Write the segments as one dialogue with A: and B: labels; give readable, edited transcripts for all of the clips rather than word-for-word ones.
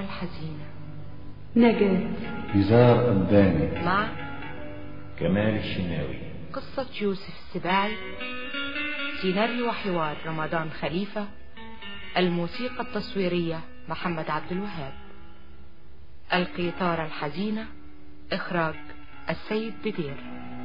A: الحزينة.
B: نجاة
C: نزار أباني
A: مع
D: كمال الشناوي.
A: قصة يوسف السباعي. سيناريو وحوار رمضان خليفة. الموسيقى التصويرية محمد عبد الوهاب. القيثارة الحزينة. إخراج السيد بدير.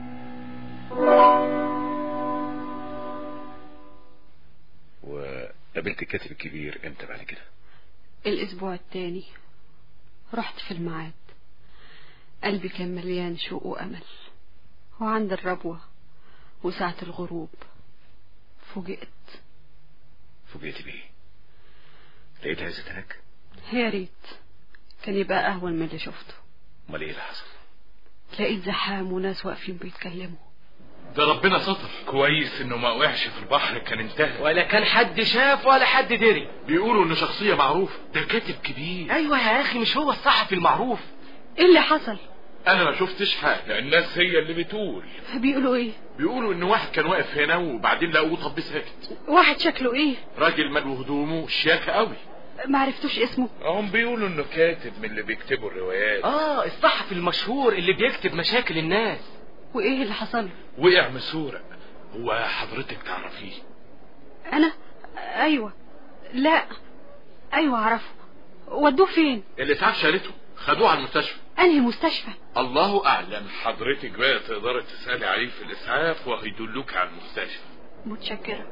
D: وقابلت الكاتب الكبير امتى بعد كده؟
B: الأسبوع التاني رحت في الميعاد. قلبي كان مليان شوق وأمل، وعند الربوة وساعة الغروب فوجئت
D: بيه؟ لقيت عزت هناك؟
B: يا ريت كان يبقى أهون من اللي شفته.
D: امال ايه اللي حصل؟
B: لقيت زحام وناس واقفين بيتكلموا.
E: ده ربنا ستر كويس انه ما وقعش في البحر، كان انتهى.
F: ولا كان حد شاف ولا حد دري.
E: بيقولوا انه شخصية معروفة، ده كاتب كبير.
F: ايوه يا اخي، مش هو الصحفي المعروف؟
B: ايه اللي حصل؟
E: انا ما شفتش حاجة، الناس هي اللي بتقول.
B: بيقولوا ايه؟
E: بيقولوا ان واحد كان واقف هنا وبعدين لقوه طب ساكت.
B: واحد شكله ايه؟
E: راجل ملو هدومه شياكة قوي.
B: معرفتوش اسمه.
E: هم بيقولوا انه كاتب من اللي بيكتبوا الروايات.
F: الصحفي المشهور اللي بيكتب مشاكل الناس.
B: وايه اللي حصل؟
E: وقع من سورق. هو حضرتك تعرفيه؟
B: انا؟ ايوه. لا ايوه اعرفه. ودوه فين؟
E: الاسعاف شالته، خدوه على المستشفى.
B: انهي مستشفى؟
E: الله اعلم. حضرتك بقى تقدري تسألي عليه في الاسعاف وهيدلوك على المستشفى.
B: متشكرة.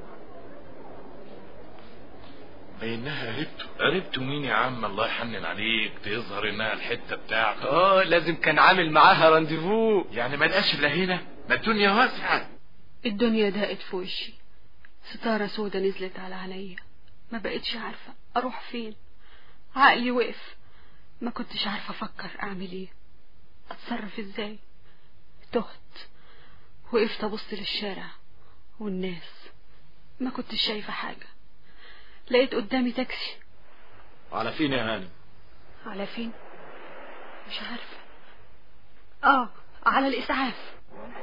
E: انها قربته مين يا عم؟ الله يحنن عليك، تظهر انها الحتة بتاعته.
F: لازم كان عامل معاها رانديفو.
E: يعني ما لقاش الا هنا؟ ما الدنيا واسعة.
B: الدنيا ضاقت في وشي، ستارة سودة نزلت على عينيا، ما بقتش عارفة اروح فين. عقلي وقف، ما كنتش عارفة افكر اعمل ايه، اتصرف ازاي. تهت، وقفت ابص للشارع والناس، ما كنتش شايفة حاجة. لقيت قدامي تاكسي.
F: على فين يا هانم؟
B: على فين؟ مش عارفة. على الإسعاف.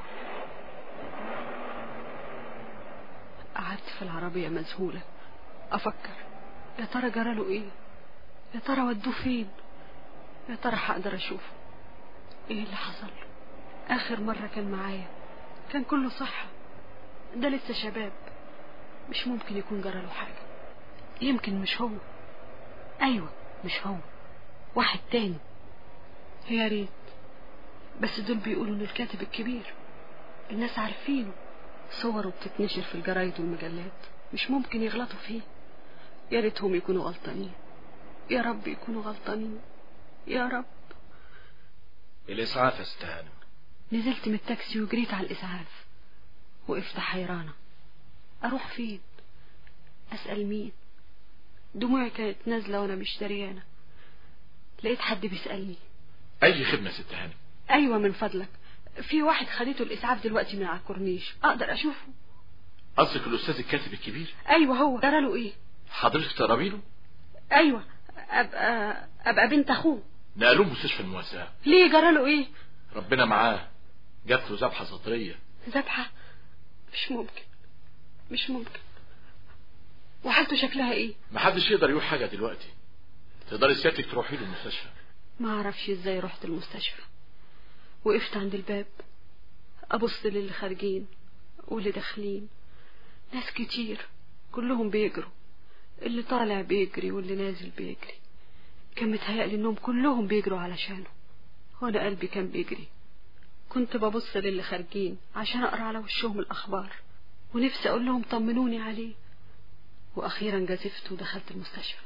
B: قعدت في العربية مذهولة أفكر، يا ترى جراله إيه؟ يا ترى ودوه فين؟ يا ترى هقدر أشوفه؟ إيه اللي حصل؟ آخر مرة كان معايا كان كله صحة، ده لسه شباب، مش ممكن يكون جراله حاجة. يمكن مش هو. أيوة مش هو، واحد تاني. يا ريت، بس دول بيقولوا إنه الكاتب الكبير، الناس عارفينه، صوره بتتنشر في الجرايد والمجلات، مش ممكن يغلطوا فيه. يا ريتهم يكونوا غلطانين، يا رب يكونوا غلطانين، يا رب.
F: الإسعاف يا ست هانم.
B: نزلت من التاكسي وجريت على الإسعاف، وقفت حيرانة أروح فين، أسأل مين. دموعي كانت نازلة وأنا مش دريانة. لقيت حد بيسألني.
E: أي خدمة ست هانم؟
B: أيوة من فضلك، في واحد خدته الإسعاف دلوقتي من على الكورنيش، أقدر أشوفه؟
E: قصدك الأستاذ الكاتب الكبير؟
B: أيوة هو. جراله إيه؟
E: حضرتك تقربي له؟
B: أيوة، أبقى بنت أخوه.
E: نقلوه مستشفى المواساة.
B: ليه جراله إيه؟
E: ربنا معاه، جات له ذبحة صدرية.
B: ذبحة؟ مش ممكن، مش ممكن. وحالته شكلها ايه؟
E: محدش يقدر يقول حاجة دلوقتي. تقدري سيادتك تروحي له المستشفى.
B: ما اعرفش ازاي رحت المستشفى. وقفت عند الباب ابص للي خارجين واللي داخلين، ناس كتير كلهم بيجروا، اللي طالع بيجري واللي نازل بيجري. كان متهيألي انهم كلهم بيجروا علشانه، وانا قلبي كان بيجري. كنت ببص للي خارجين عشان اقرا على وشهم الاخبار، ونفسي اقول لهم طمنوني عليه. واخيرا جازفت ودخلت المستشفى.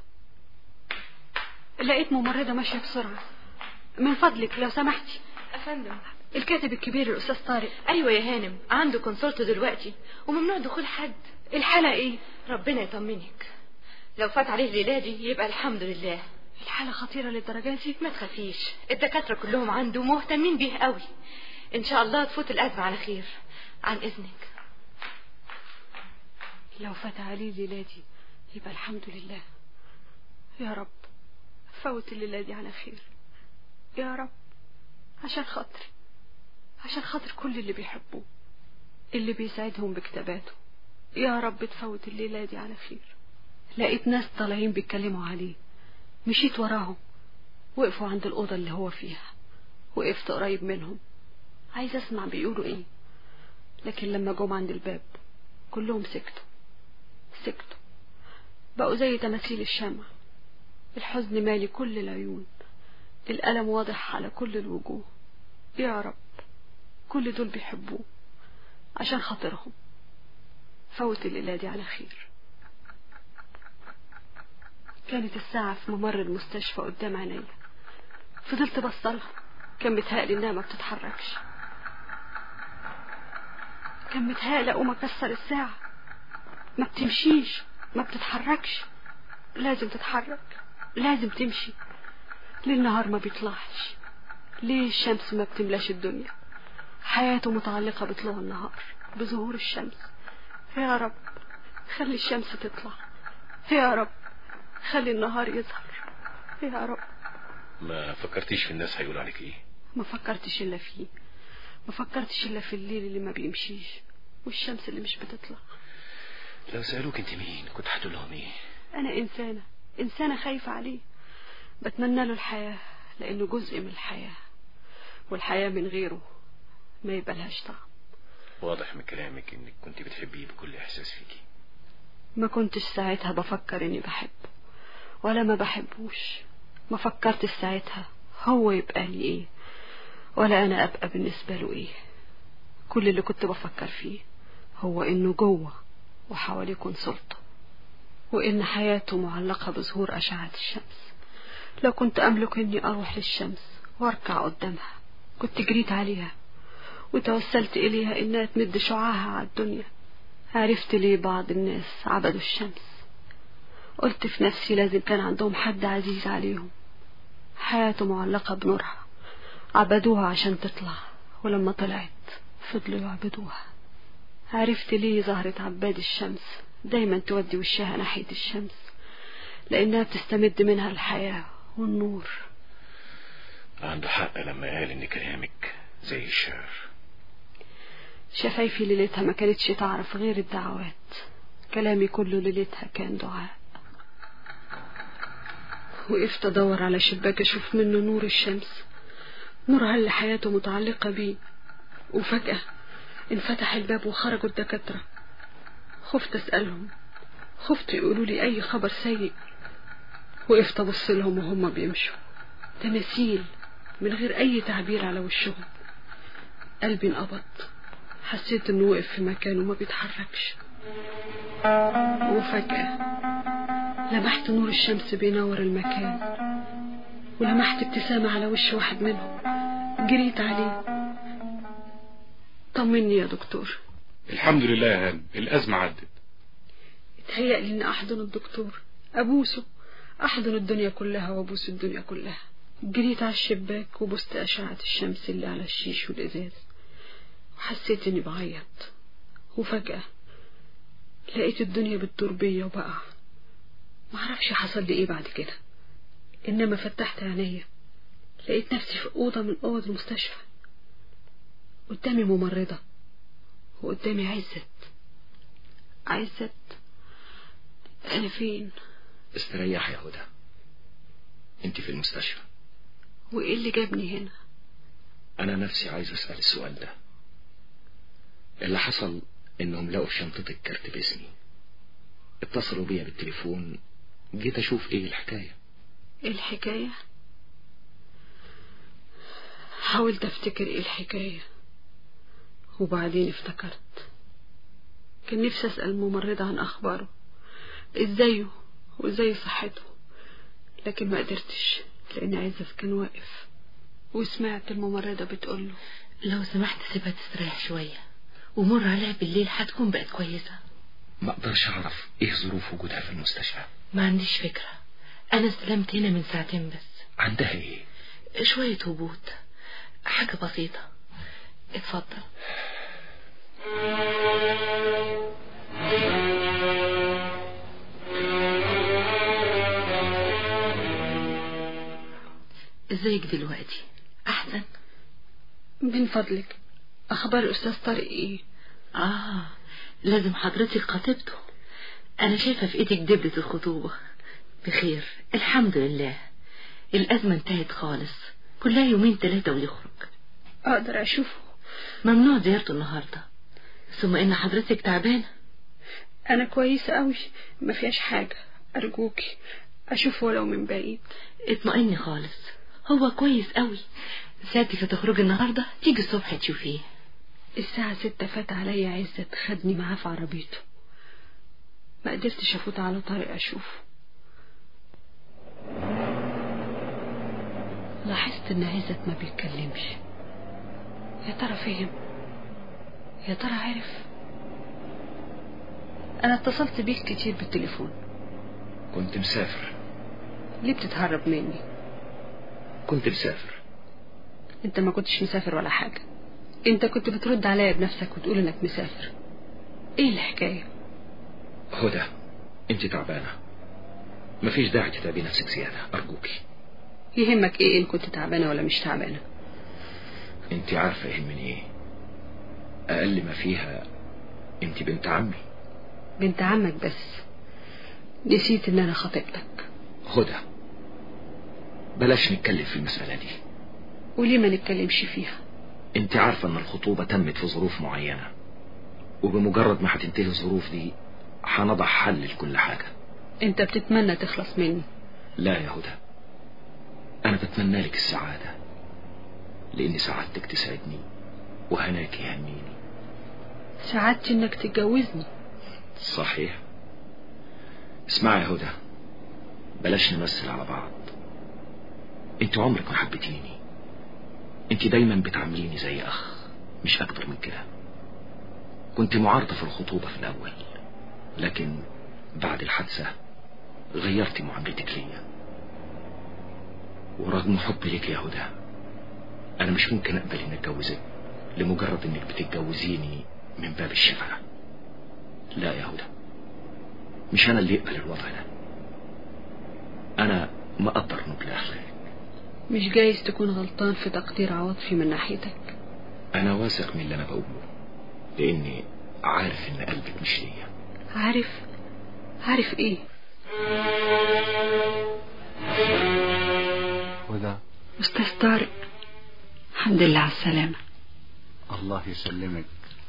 B: لقيت ممرضة ماشية بسرعة. من فضلك لو سمحتي.
A: أفندم،
B: الكاتب الكبير الأستاذ طارق.
A: أيوة يا هانم، عنده كونسولت دلوقتي وممنوع دخول حد.
B: الحالة ايه؟
A: ربنا يطمنك، لو فات عليه الليلة دي يبقى الحمد لله.
B: الحالة خطيرة للدرجة دي؟
A: ما تخافيش، الدكاترة كلهم عنده مهتمين بيه قوي. إن شاء الله تفوت الأزمة على خير. عن إذنك.
B: لو فات عليه الليلة دي يبقى الحمد لله. يا رب فوت الليلة دي على خير يا رب، عشان خاطري، عشان خاطر كل اللي بيحبوه، اللي بيساعدهم بكتاباته. يا رب تفوت الليلة دي على خير. لقيت ناس طالعين بيتكلموا عليه، مشيت وراهم وقفوا عند الأوضة اللي هو فيها. وقفت قريب منهم عايز أسمع بيقولوا إيه، لكن لما جم عند الباب كلهم سكتوا بقوا زي تماثيل الشمع. الحزن مالي كل العيون، الألم واضح على كل الوجوه. يا رب كل دول بيحبوه عشان خاطرهم. فوت الليلة دي على خير. كانت الساعة في ممر المستشفى قدام عينيا. فضلت بصلها، كان متهيألي انها ما بتتحركش. كان متهيألي اقوم اكسر الساعة، ما بتمشيش ما بتتحركش. لازم تتحرك، لازم تمشي. ليه النهار ما بيطلعش؟ ليه الشمس ما بتملاش الدنيا؟ حياته متعلقة بطلوع النهار، بظهور الشمس. يا رب خلي الشمس تطلع، يا رب خلي النهار يظهر، يا رب.
D: ما فكرتيش في الناس هيقول عليك ايه؟
B: ما فكرتش الا فيه، ما فكرتش الا في الليل اللي ما بيمشيش والشمس اللي مش بتطلع.
D: لو سألوك انت مين كنت هتقول لهم ايه؟
B: انا انسانة خايفة عليه، بتمنى له الحياة لانه جزء من الحياة، والحياة من غيره ما يبقى لهاش طعم.
D: واضح من كلامك انك كنت بتحبيه بكل احساس فيكي.
B: ما كنتش ساعتها بفكر اني بحبه ولا ما بحبوش. ما فكرتش ساعتها هو يبقى لي ايه ولا انا ابقى بالنسبة له ايه. كل اللي كنت بفكر فيه هو انه جوه وحواليه كونسلته، وان حياته معلقة بظهور اشعة الشمس. لو كنت املك اني اروح للشمس واركع قدامها كنت جريت عليها وتوسلت اليها انها تمد شعاعها على الدنيا. عرفت ليه بعض الناس عبدوا الشمس. قلت في نفسي لازم كان عندهم حد عزيز عليهم، حياته معلقة بنورها، عبدوها عشان تطلع، ولما طلعت فضلوا يعبدوها. عرفت ليه زهرة عباد الشمس دايما تودي وشها ناحية الشمس، لأنها بتستمد منها الحياة والنور.
D: عنده حق لما قال ان كلامك زي الشعر.
B: شفايفي ليلتها ما كانتش تعرف غير الدعوات، كلامي كله ليلتها كان دعاء. وقفت ادور على شباك اشوف منه نور الشمس، نورها اللي حياته متعلقة بيه. وفجأة انفتح الباب وخرجوا الدكاترة. خفت اسألهم، خفت يقولوا لي اي خبر سيء. وقفت ابص لهم وهم بيمشوا تماثيل من غير اي تعبير على وشهم. قلبي انقبض، حسيت انه وقف في مكانه ما بيتحركش. وفجأة لمحت نور الشمس بينور المكان، ولمحت ابتسامة على وش واحد منهم. جريت عليه. طمني يا دكتور.
E: الحمد لله يا هانم، الأزمة عدت.
B: اتهيألي ان احضن الدكتور، ابوسه، احضن الدنيا كلها وابوس الدنيا كلها. جريت على الشباك وبست اشعة الشمس اللي على الشيش والازاز، وحسيت اني بعيط. وفجأة لقيت الدنيا بتدور بيا وبقع. معرفش حصل لي ايه بعد كده، انما فتحت عينيا لقيت نفسي في اوضة من اوض المستشفى. قدامي ممرضة وقدامي عزت. انا فين؟
F: استريح يا هدى، انت في المستشفى.
B: وايه اللي جابني هنا؟
F: انا نفسي عايز اسأل السؤال ده. اللي حصل انهم لقوا في شنطتك كارت باسمي، اتصلوا بيا بالتليفون، جيت اشوف ايه الحكاية.
B: ايه الحكاية؟ حاولت افتكر ايه الحكاية، وبعدين افتكرت. كان نفسي اسأل الممرضة عن اخباره، ازايه وازاي صحته، لكن ما قدرتش لان عزت كان واقف. وسمعت الممرضة بتقوله
A: لو سمحت سيبها تستريح شوية ومر عليها بالليل هتكون بقت كويسة.
F: ما اقدرش اعرف ايه ظروف وجودها في المستشفى.
A: ما عنديش فكرة، انا استلمت هنا من ساعتين بس.
F: عندها ايه؟
A: شوية هبوط، حاجة بسيطة. اتفضل. ازيك دلوقتي؟ احسن؟
B: من فضلك اخبار الاستاذ طارق ايه؟
A: لازم حضرتك خطيبته. انا شايفة في ايدك دبلة الخطوبة. بخير الحمد لله.
G: الأزمة انتهت خالص، كلها يومين 3 ويخرج.
B: اقدر اشوفه؟
G: ممنوع زيارته النهاردة، ثم ان حضرتك تعبانة.
B: انا كويسة قوي، ما فيهاش حاجة، ارجوكي اشوفه ولو من بعيد.
G: اطمئني خالص، هو كويس قوي. ساعتك هتخرجي النهاردة، تيجي الصبح تشوفيه.
B: الساعة 6 فات عليا عزت، خدني معاه في عربيته، ما قدرتش افوت على طريق اشوفه. لاحظت ان عزت ما بيتكلمش. يا ترى فهم؟ يا ترى عرف؟ انا اتصلت بيك كتير بالتليفون.
F: كنت مسافر.
B: ليه بتتهرب مني؟
F: كنت مسافر.
B: انت ما كنتش مسافر ولا حاجة، انت كنت بترد عليا بنفسك وتقول انك مسافر. ايه الحكاية؟
F: هدى، انت تعبانة، مفيش داعي تتعبي نفسك زيادة ارجوكي.
B: يهمك ايه ان كنت تعبانة ولا مش تعبانة؟
F: انت عارفة يهمني ايه؟ اقل ما فيها انت بنت عمي.
B: بنت عمك بس نسيت ان انا خطيبتك.
F: هدى، بلاش نتكلم في المسألة دي.
B: وليه ما نتكلمش فيها؟
F: انت عارفة ان الخطوبة تمت في ظروف معينة، وبمجرد ما هتنتهي الظروف دي هنضع حل لكل حاجة.
B: انت بتتمنى تخلص مني؟
F: لا يا هدى، انا بتمنى لك السعادة، لان سعادتك تسعدني وهناك يهنيني.
B: سعادتي انك تتجوزني.
F: صحيح. اسمعي يا هدى، بلاش نمثل على بعض. انت عمرك ما حبيتيني، انت دايما بتعامليني زي اخ، مش اكتر من كده. كنت معارضة في الخطوبة في الاول، لكن بعد الحادثة غيرتي معاملتك ليا. ورغم حبي لك يا هدى، انا مش ممكن اقبل اني اتجوزك لمجرد انك بتتجوزيني من باب الشفقة. لا يا هدى، مش انا اللي يقبل الوضع ده. انا ما اقدر نبل اخلاقك.
B: مش جايز تكون غلطان في تقدير عواطفي من ناحيتك.
F: انا واثق من اللي انا بقوله، لاني عارف ان قلبك مش ليا.
B: عارف ايه؟
C: هدى.
B: استاذ طارق، الحمد لله على السلامة.
C: الله يسلمك.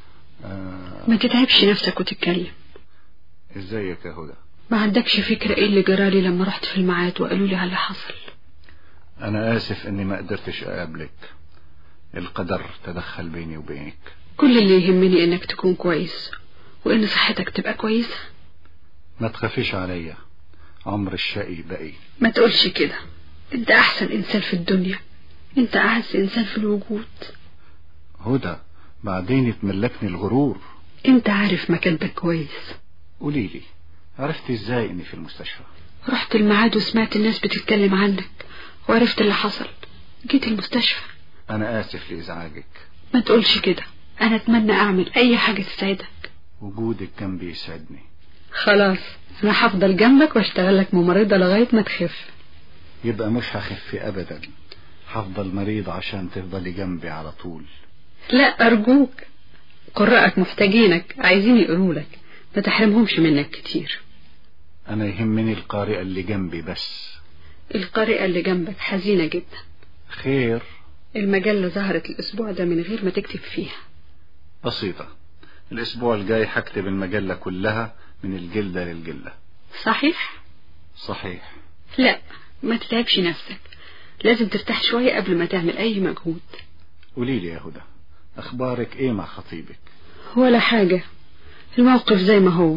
B: ما تتعبش نفسك وتتكلم.
C: ازيك يا هدى؟
B: ما عندكش فكرة ايه اللي جرالي لما رحت في الميعاد وقالوا لي على اللي حصل؟
C: انا اسف اني ما قدرتش اقابلك، القدر تدخل بيني وبينك.
B: كل اللي يهمني انك تكون كويس وان صحتك تبقى كويسة.
C: ما تخافيش عليا، عمر الشقي بقي.
B: ما تقولش كده، انت احسن انسان في الدنيا، انت اعز انسان في الوجود.
C: هدى، بعدين يتملكني الغرور.
B: انت عارف مكانتك كويس.
C: قوليلي، عرفت ازاي اني في المستشفى؟
B: رحت الميعاد وسمعت الناس بتتكلم عنك وعرفت اللي حصل، جيت المستشفى.
C: انا اسف لازعاجك.
B: ما تقولش كده، انا اتمنى اعمل اي حاجة تساعدك.
C: وجودك جنبي يسعدني.
B: خلاص، انا هفضل جنبك واشتغل لك ممرضة لغاية ما تخف.
C: يبقى مش هخف ابدا، هفضل مريض عشان تفضلي جنبي على طول.
B: لا ارجوك، قراءك محتاجينك، عايزين يقولوا لك، ما تحرمهمش منك كتير.
C: انا يهمني القارئة اللي جنبي بس.
B: القارئة اللي جنبك حزينة جدا.
C: خير؟
B: المجلة ظهرت الاسبوع ده من غير ما تكتب فيها.
C: بسيطة، الاسبوع الجاي هكتب المجلة كلها من الجلدة للجلة.
B: صحيح؟
C: صحيح.
B: لا، ما تتعبش نفسك، لازم ترتاح شوية قبل ما تعمل اي مجهود.
C: قوليلي يا هدى، اخبارك ايه مع خطيبك؟
B: ولا حاجة، الموقف زي ما هو.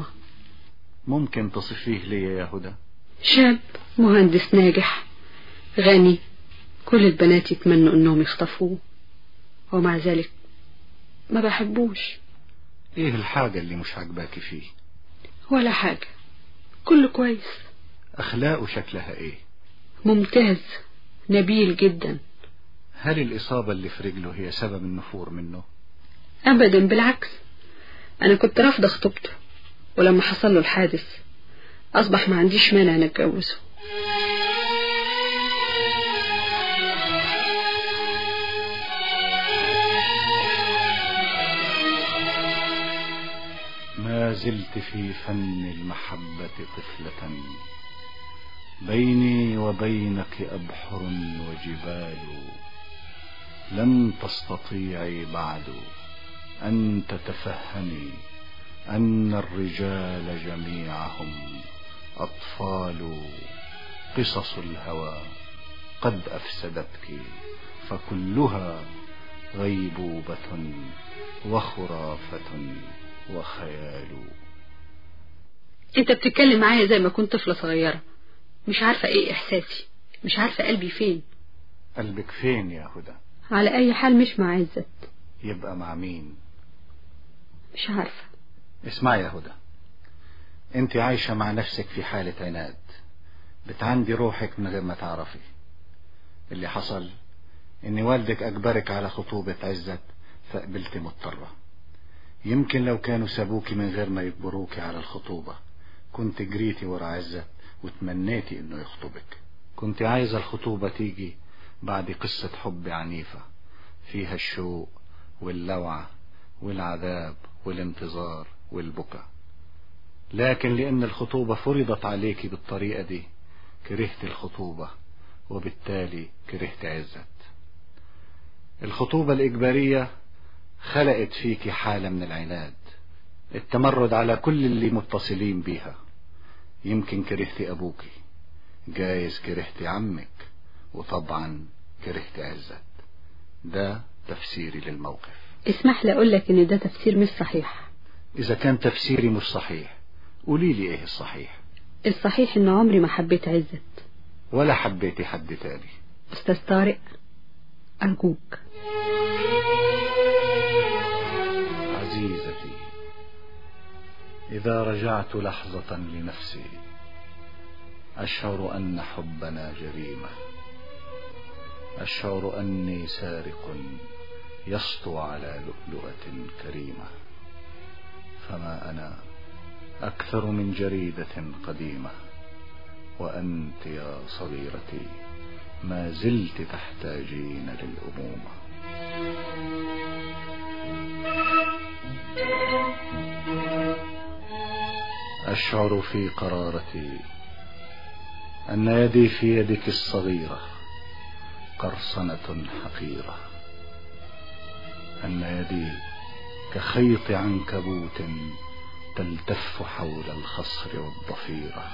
C: ممكن تصفيه لي يا هدى؟
B: شاب مهندس ناجح غني، كل البنات يتمنوا انهم يخطفوه، ومع ذلك ما بحبوش.
C: ايه الحاجة اللي مش عجباكي فيه؟
B: ولا حاجة، كله كويس.
C: اخلاقه شكلها ايه؟
B: ممتاز، نبيل جدا.
C: هل الإصابة اللي في رجله هي سبب النفور منه؟
B: أبدا، بالعكس، أنا كنت رافضة خطوبته، ولما حصل له الحادث أصبح ما عنديش مانع نتجوزه.
C: ما زلت في فن المحبة طفلة، بيني وبينك أبحر وجبال، لم تستطيعي بعد أن تتفهمي أن الرجال جميعهم أطفال. قصص الهوى قد أفسدتك، فكلها غيبوبة وخرافة وخيال.
B: انت بتتكلم معايا زي ما كنت طفلة صغيرة، مش عارفة ايه احساسي، مش عارفة قلبي فين.
C: قلبك فين يا هدى؟
B: على اي حال مش مع عزت.
C: يبقى مع مين؟
B: مش عارفة.
C: اسمعي يا هدى، انت عايشة مع نفسك في حالة عناد، بتعندي روحك من غير ما تعرفي. اللي حصل ان والدك اجبرك على خطوبة عزت، فقبلت مضطرة. يمكن لو كانوا سابوكي من غير ما يجبروكي على الخطوبة كنت جريتي ورا عزت وتمنيتي انه يخطبك. كنت عايزة الخطوبة تيجي بعد قصة حب عنيفة فيها الشوق واللوعة والعذاب والانتظار والبكاء، لكن لأن الخطوبة فرضت عليك بالطريقة دي كرهت الخطوبة، وبالتالي كرهت عزت. الخطوبة الإجبارية خلقت فيك حالة من العناد، التمرد على كل اللي متصلين بيها. يمكن كرهت أبوك، جايز كرهت عمك، وطبعا كرهت عزت. ده تفسيري للموقف.
B: اسمح لي اقول لك ان ده تفسير مش صحيح.
C: إذا كان تفسيري مش صحيح قولي لي إيه الصحيح؟
B: الصحيح ان عمري ما حبيت عزت
C: ولا حبيتي حد تاني.
B: استاذ طارق ارجوك.
C: عزيزتي، إذا رجعت لحظة لنفسي أشعر أن حبنا جريمة، أشعر أني سارق يسطو على لؤلؤة كريمة، فما أنا أكثر من جريدة قديمة، وأنت يا صغيرتي ما زلت تحتاجين للأمومة. أشعر في قرارتي أن يدي في يدك الصغيرة قرصنة حقيرة، أن يدي كخيط عنكبوت تلتف حول الخصر والضفيرة.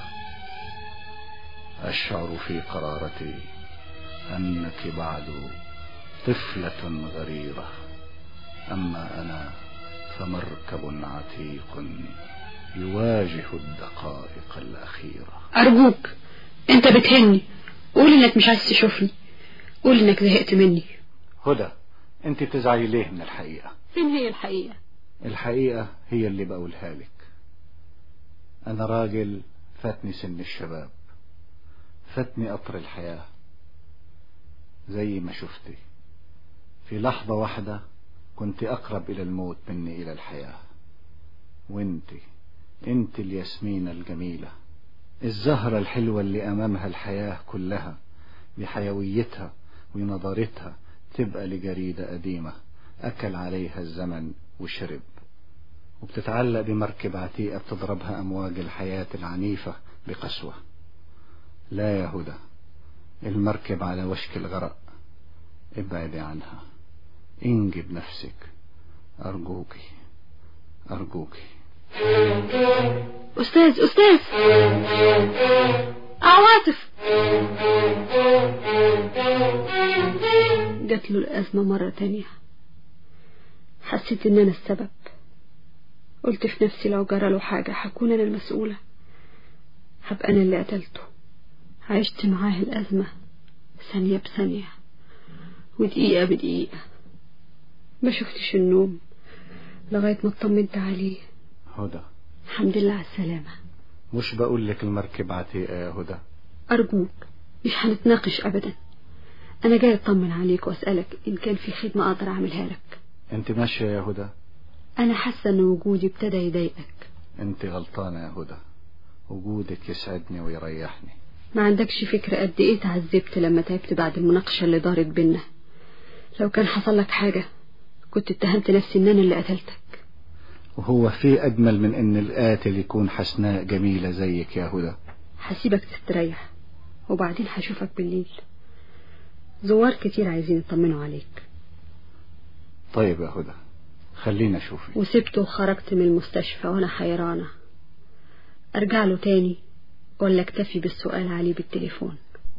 C: أشعر في قرارتي أنك بعد طفلة غريرة، أما أنا فمركب عتيق يواجه الدقائق الأخيرة.
B: ارجوك، انت بتهني. قول انك مش عايز تشوفني، قول انك زهقت مني.
C: هدى، انت بتزعلي ليه من الحقيقة؟
B: فين هي الحقيقة؟
C: الحقيقة هي اللي بقولها لك. أنا راجل فاتني سن الشباب، فاتني قطر الحياة، زي ما شفتي في لحظة واحدة كنت أقرب إلى الموت مني إلى الحياة. انت الياسمينة الجميلة، الزهرة الحلوة اللي أمامها الحياة كلها بحيويتها ونضارتها تبقى لجريدة قديمة أكل عليها الزمن وشرب، وبتتعلق بمركب عتيقة بتضربها أمواج الحياة العنيفة بقسوة. لا يا هدى، المركب على وشك الغرق، ابعدي عنها، انجي بنفسك، أرجوكي أرجوكي.
B: أستاذ عواطف. جات له الأزمة مرة تانية، حسيت إن أنا السبب. قلت في نفسي لو جرى له حاجة هكون أنا المسؤولة، هبقى أنا اللي قتلته. عشت معاه الأزمة ثانية بثانية ودقيقة بدقيقة، ما شفتش النوم لغاية ما اطمنت عليه.
C: هدى،
B: الحمد لله على السلامة.
C: مش بقول لك المركب عتيقة يا هدى؟
B: أرجوك مش هنتناقش أبدا، أنا جاي أطمن عليك وأسألك إن كان في خدمة أقدر أعملها لك.
C: أنت ماشية يا هدى؟
B: أنا حاسة إن وجودي ابتدى يضايقك.
C: أنت غلطانة يا هدى، وجودك يسعدني ويريحني.
B: ما عندكش فكرة قد إيه تعذبت لما تعبت بعد المناقشة اللي دارت بينا. لو كان حصل لك حاجة كنت اتهمت نفسي إن أنا اللي قتلتك.
C: وهو في أجمل من إن القاتل يكون حسناء جميلة زيك يا هدى؟
B: هسيبك تستريح، وبعدين هشوفك بالليل. زوار كتير عايزين يطمنوا عليك.
C: طيب يا هدى، خلينا اشوفك.
B: وسبته وخرجت من المستشفى وانا حيرانة، ارجع له تاني ولا اكتفي بالسؤال عليه بالتليفون.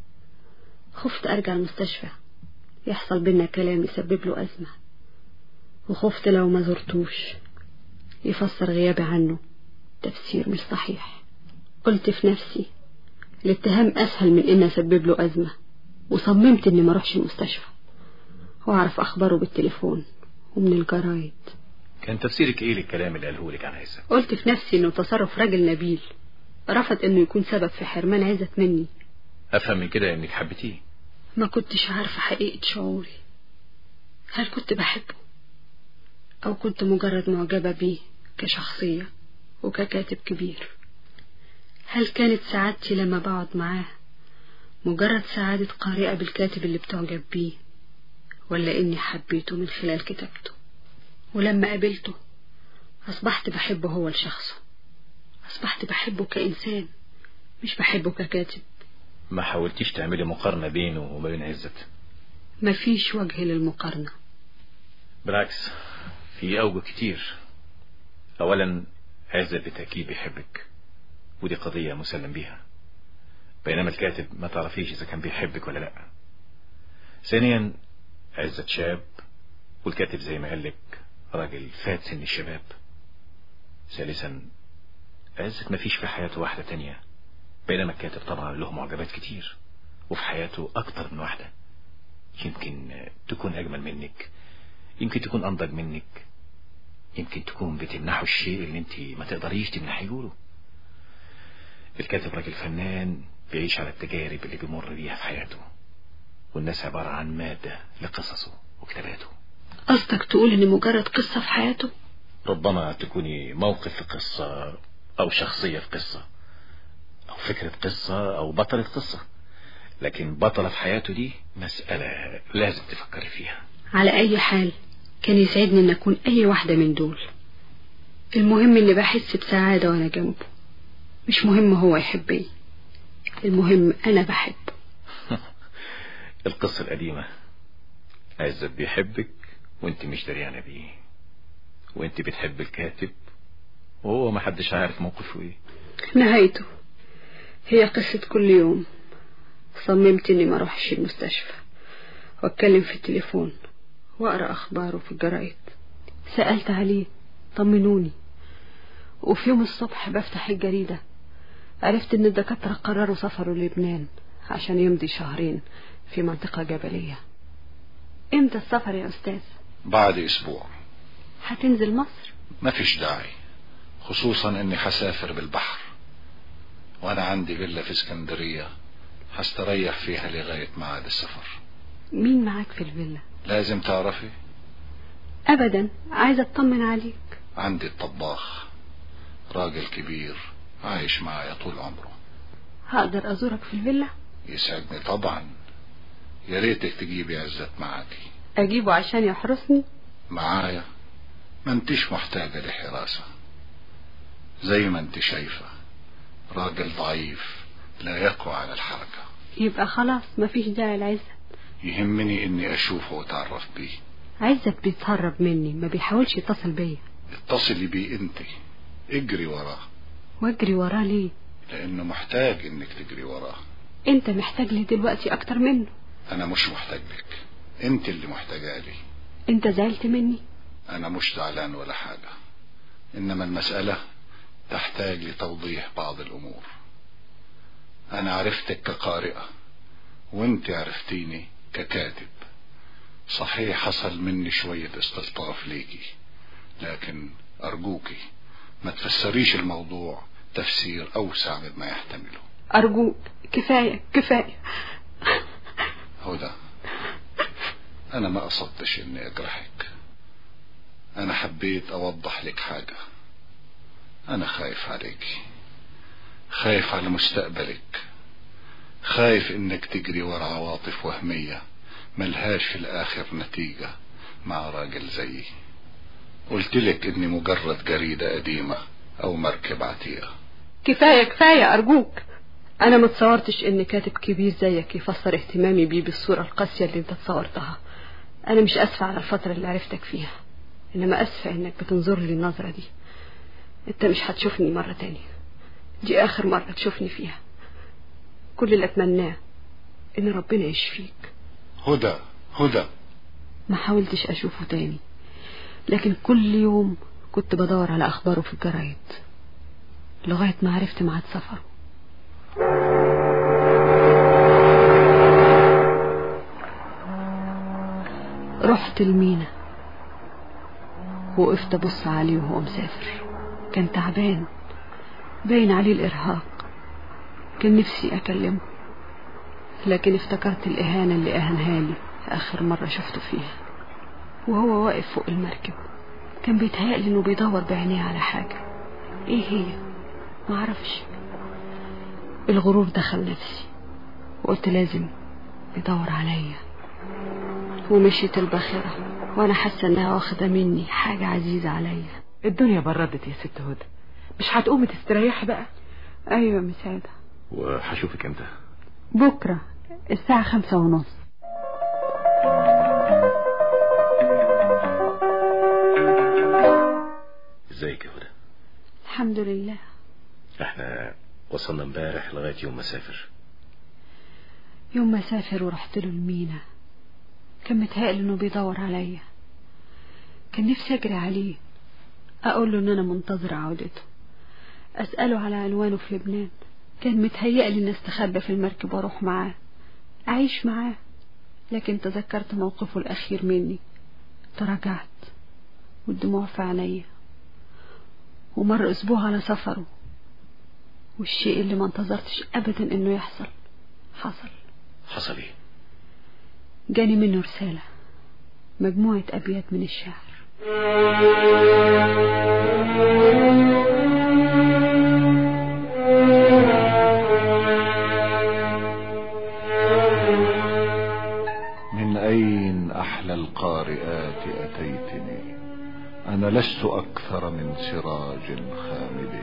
B: خفت ارجع المستشفى يحصل بينا كلام يسبب له أزمة، وخفت لو ما زرتوش يفسر غيابي عنه تفسير مش صحيح. قلت في نفسي الاتهام أسهل من إن أسبب له أزمة، وصممت إني ما أروحش المستشفى وأعرف أخباره بالتليفون ومن الجرايد.
D: كان تفسيرك إيه للكلام اللي قاله لك عن عزت؟
B: قلت في نفسي إنه تصرف راجل نبيل رفض إنه يكون سبب في حرمان عزت مني.
D: أفهم من كده إنك حبيتيه.
B: ما كنتش عارفة حقيقة شعوري، هل كنت بحبه أو كنت مجرد معجبة بيه كشخصية وككاتب كبير؟ هل كانت سعادتي لما بقعد معاه مجرد سعادة قارئة بالكاتب اللي بتعجب بيه، ولا إني حبيته من خلال كتابته؟ ولما قابلته أصبحت بحبه هو لشخصه، أصبحت بحبه كإنسان مش بحبه ككاتب.
D: ما حاولتيش تعملي مقارنة بينه وما بين عزت؟
B: مفيش وجه للمقارنة.
D: بالعكس، في أوجه كتير. أولا عزت بالتأكيد بيحبك، ودي قضية مسلم بيها، بينما الكاتب ما تعرفيش إذا كان بيحبك ولا لأ. ثانيا عزت شاب، والكاتب زي ما قالك راجل فات سن الشباب. ثالثا عزت ما فيش في حياته واحدة تانية، بينما الكاتب طبعا له معجبات كتير وفي حياته أكتر من واحدة. يمكن تكون أجمل منك، يمكن تكون أنضج منك، يمكن تكون بتمنحه الشيء اللي انت ما تقدريش تمنحيه له. الكاتب راجل فنان بيعيش على التجارب اللي بيمر بيها في حياته، والناس عبارة عن مادة لقصصه وكتاباته.
B: قصدك تقول إن مجرد قصة في حياته؟
D: ربما تكوني موقف في قصة، أو شخصية في قصة، أو فكرة قصة، أو بطلة قصة، لكن بطلة في حياته دي مسألة لازم تفكري فيها.
B: على أي حال كان يسعدني أن أكون أي واحدة من دول. المهم إني بحس بسعادة وأنا جنبه، مش مهم هو يحبني، المهم أنا بحبه.
D: القصة القديمة، عزت بيحبك وانت مش دريانة بيه، وانت بتحب الكاتب وهو ما حدش عارف موقفه ايه.
B: نهايته هي قصة كل يوم. صممت إني ما أروحش المستشفى وأتكلم في التليفون وأقرأ أخباره في الجرايد. سألت عليه طمنوني، وفي يوم الصبح بفتح الجريدة عرفت إن الدكاترة قرروا سفره للبنان عشان يمضي 2 شهر في منطقة جبلية. امتى السفر يا أستاذ؟
C: بعد أسبوع.
B: هتنزل مصر؟
C: ما فيش داعي، خصوصا إني حسافر بالبحر، وأنا عندي فيلا في اسكندرية هستريح فيها لغاية ميعاد السفر.
B: مين معاك في الفيلا؟
C: لازم تعرفي؟
B: أبدا، عايزة أطمن عليك.
C: عندي الطباخ، راجل كبير عايش معايا طول عمره.
B: هقدر أزورك في الفيلا؟
C: يسعدني طبعا. يا ريتك تجيبي عزت معاكي.
B: أجيبه عشان يحرسني؟
C: معايا، ما انتش محتاجة لحراسة. زي ما انت شايفة راجل ضعيف لا يقوى على الحركة.
B: يبقى خلاص مفيش داعي لعزت.
C: يهمني اني اشوفه واتعرف بيه.
B: عزت بيتهرب مني، ما بيحاولش يتصل بيا.
C: اتصلي بيه انت، اجري وراه.
B: واجري وراه ليه؟
C: لانه محتاج انك تجري وراه.
B: انت محتاج لي دلوقتي اكتر منه.
C: انا مش محتاج لك، انت اللي محتاجة لي.
B: انت زعلت مني؟
C: انا مش زعلان ولا حاجة، انما المسألة تحتاج لتوضيح بعض الامور. انا عرفتك كقارئة، وانت عرفتيني ككاتب. صحيح حصل مني شوية استلطاف ليكي، لكن ارجوكي ما تفسريش الموضوع تفسير اوسع مما يحتمله.
B: ارجوك، كفاية كفاية.
C: هدى، انا ما قصدتش اني اجرحك، انا حبيت اوضح لك حاجة. انا خايف عليكي، خايف على مستقبلك، خايف انك تجري ورا عواطف وهمية ملهاش في الاخر نتيجة مع راجل زيي. قلتلك اني مجرد جريدة قديمة او مركب عتيقة.
B: كفاية كفاية ارجوك، أنا ما تصورتش إن كاتب كبير زيك يفسر اهتمامي بيه بالصورة القاسية اللي انت تصورتها. أنا مش أسفة على الفترة اللي عرفتك فيها، إنما أسفة إنك بتنظر لي النظرة دي. انت مش هتشوفني مرة تانية، دي آخر مرة تشوفني فيها. كل اللي أتمناه إن ربنا يشفيك.
C: هدى
B: ما حاولتش أشوفه تاني، لكن كل يوم كنت بدور على أخباره في الجرايد لغاية ما عرفت ميعاد سفره. رحت المينا وقفت أبص عليه وهو مسافر. كان تعبان، باين عليه الإرهاق. كان نفسي أكلمه، لكن افتكرت الإهانة اللي أهانها لي آخر مرة شفته فيها وهو واقف فوق المركب. كان بيتهيألي إنه بيدور بعينيه على حاجة. إيه هي؟ معرفش. الغرور دخل نفسي وقلت لازم يدور عليا، ومشيت الباخرة وأنا حاسة إنها واخدة مني حاجة عزيزة عليا.
H: الدنيا بردت يا ست هدى، مش هتقومي تستريحي بقى؟
B: أيوة مساعدة.
D: وهشوفك امتى؟
B: بكرة الساعة 5:30.
D: ازيك يا هدى؟
B: الحمد لله.
D: احنا وصلنا امبارح لغاية يوم ما سافر.
B: يوم ما سافر ورحت له المينا كان متهيألي انه بيدور عليا. كان نفسي اجري عليه اقول له ان انا منتظرة عودته، اسأله على عنوانه في لبنان. كان متهيألي ان استخبى في المركب واروح معاه اعيش معاه، لكن تذكرت موقفه الاخير مني، تراجعت والدموع في عينيا. ومر اسبوع على سفره، والشيء اللي ما انتظرتش ابدا انه يحصل حصل.
D: ايه؟
B: جاني منه رسالة، مجموعة ابيات من الشعر.
C: من أين أحلى القارئات أتيتني، أنا لست أكثر من سراج خامد.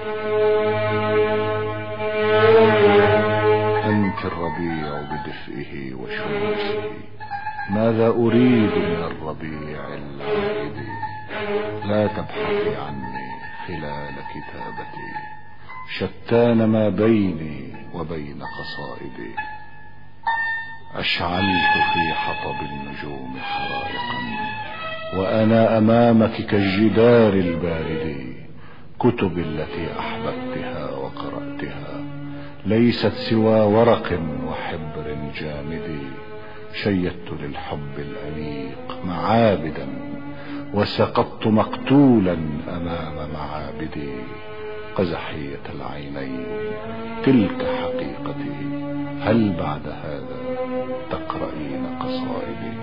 C: أنت الربيع بدفئه وشموسه، ماذا أريد من الربيع العائد. لا تبحثي عني خلال كتابتي، شتان ما بيني وبين قصائدي. أشعلت في حطب النجوم حرائقا، وأنا أمامك كالجدار البارد. كتب التي أحببتها وقرأتها ليست سوى ورق وحبر جامد. شيدت للحب الأنيق معابدا، وسقطت مقتولا أمام معابدي. قزحية العينين تلك حقيقتي، هل بعد هذا تقرأين قصائدي؟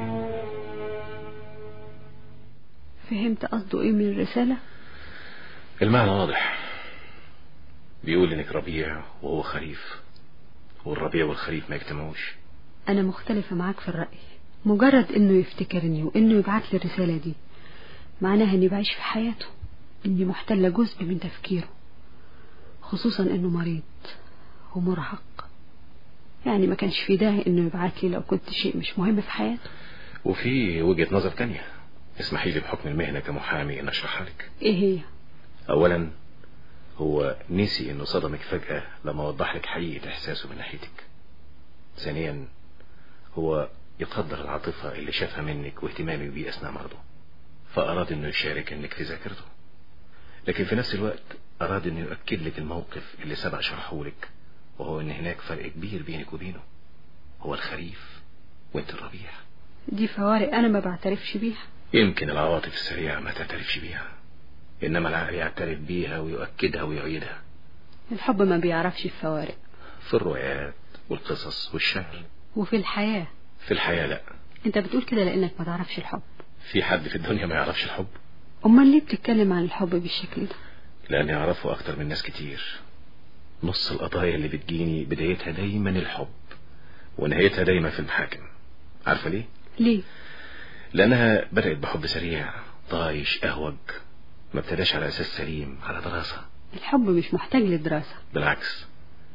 B: فهمت قصده ايه من الرسالة؟
D: المعنى واضح، بيقول انك ربيع وهو خريف، والربيع والخريف ما يجتمعوش.
B: انا مختلفة معاك في الرأي. مجرد انه يفتكرني وانه يبعت لي الرسالة دي معناها اني بعيش في حياته، اني محتلة جزء من تفكيره، خصوصا انه مريض ومرهق. يعني ما كانش في داعي انه يبعت لي لو كنت شيء مش مهم في حياته.
D: وفي وجهة نظر تانية، اسمحي لي بحكم المهنة كمحامي ان اشرحها لك.
B: ايه هي؟
D: اولا، هو نسي انه صدمك فجأة لما وضح لك حقيقة احساسه من ناحيتك. ثانيا، هو يقدر العاطفة اللي شافها منك واهتمامك بيه اثناء مرضه، فاراد انه يشارك انك في ذاكرته. لكن في نفس الوقت اراد انه يؤكد لك الموقف اللي سبق شرحه لك، وهو ان هناك فرق كبير بينك وبينه. هو الخريف وانت الربيع.
B: دي فوارق انا ما بعترفش بيها.
D: يمكن العواطف السريعة ما تعترفش بيها، انما العقل يعترف بيها ويؤكدها ويعيدها.
B: الحب ما بيعرفش الفوارق.
D: في الروايات والقصص والشعر.
B: وفي الحياة؟
D: في الحياة لا.
B: انت بتقول كده لانك ما تعرفش الحب.
D: في حد في الدنيا ما يعرفش الحب؟
B: امال ليه بتتكلم عن الحب بالشكل ده؟
D: لاني اعرفه اكتر من ناس كتير. نص القضايا اللي بتجيني بدايتها دايما الحب، ونهايتها دايما في المحاكم. عارفة ليه؟
B: ليه؟
D: لانها بدأت بحب سريع طايش اهوج، ما ابتداش على اساس سليم، على دراسة.
B: الحب مش محتاج للدراسة.
D: بالعكس،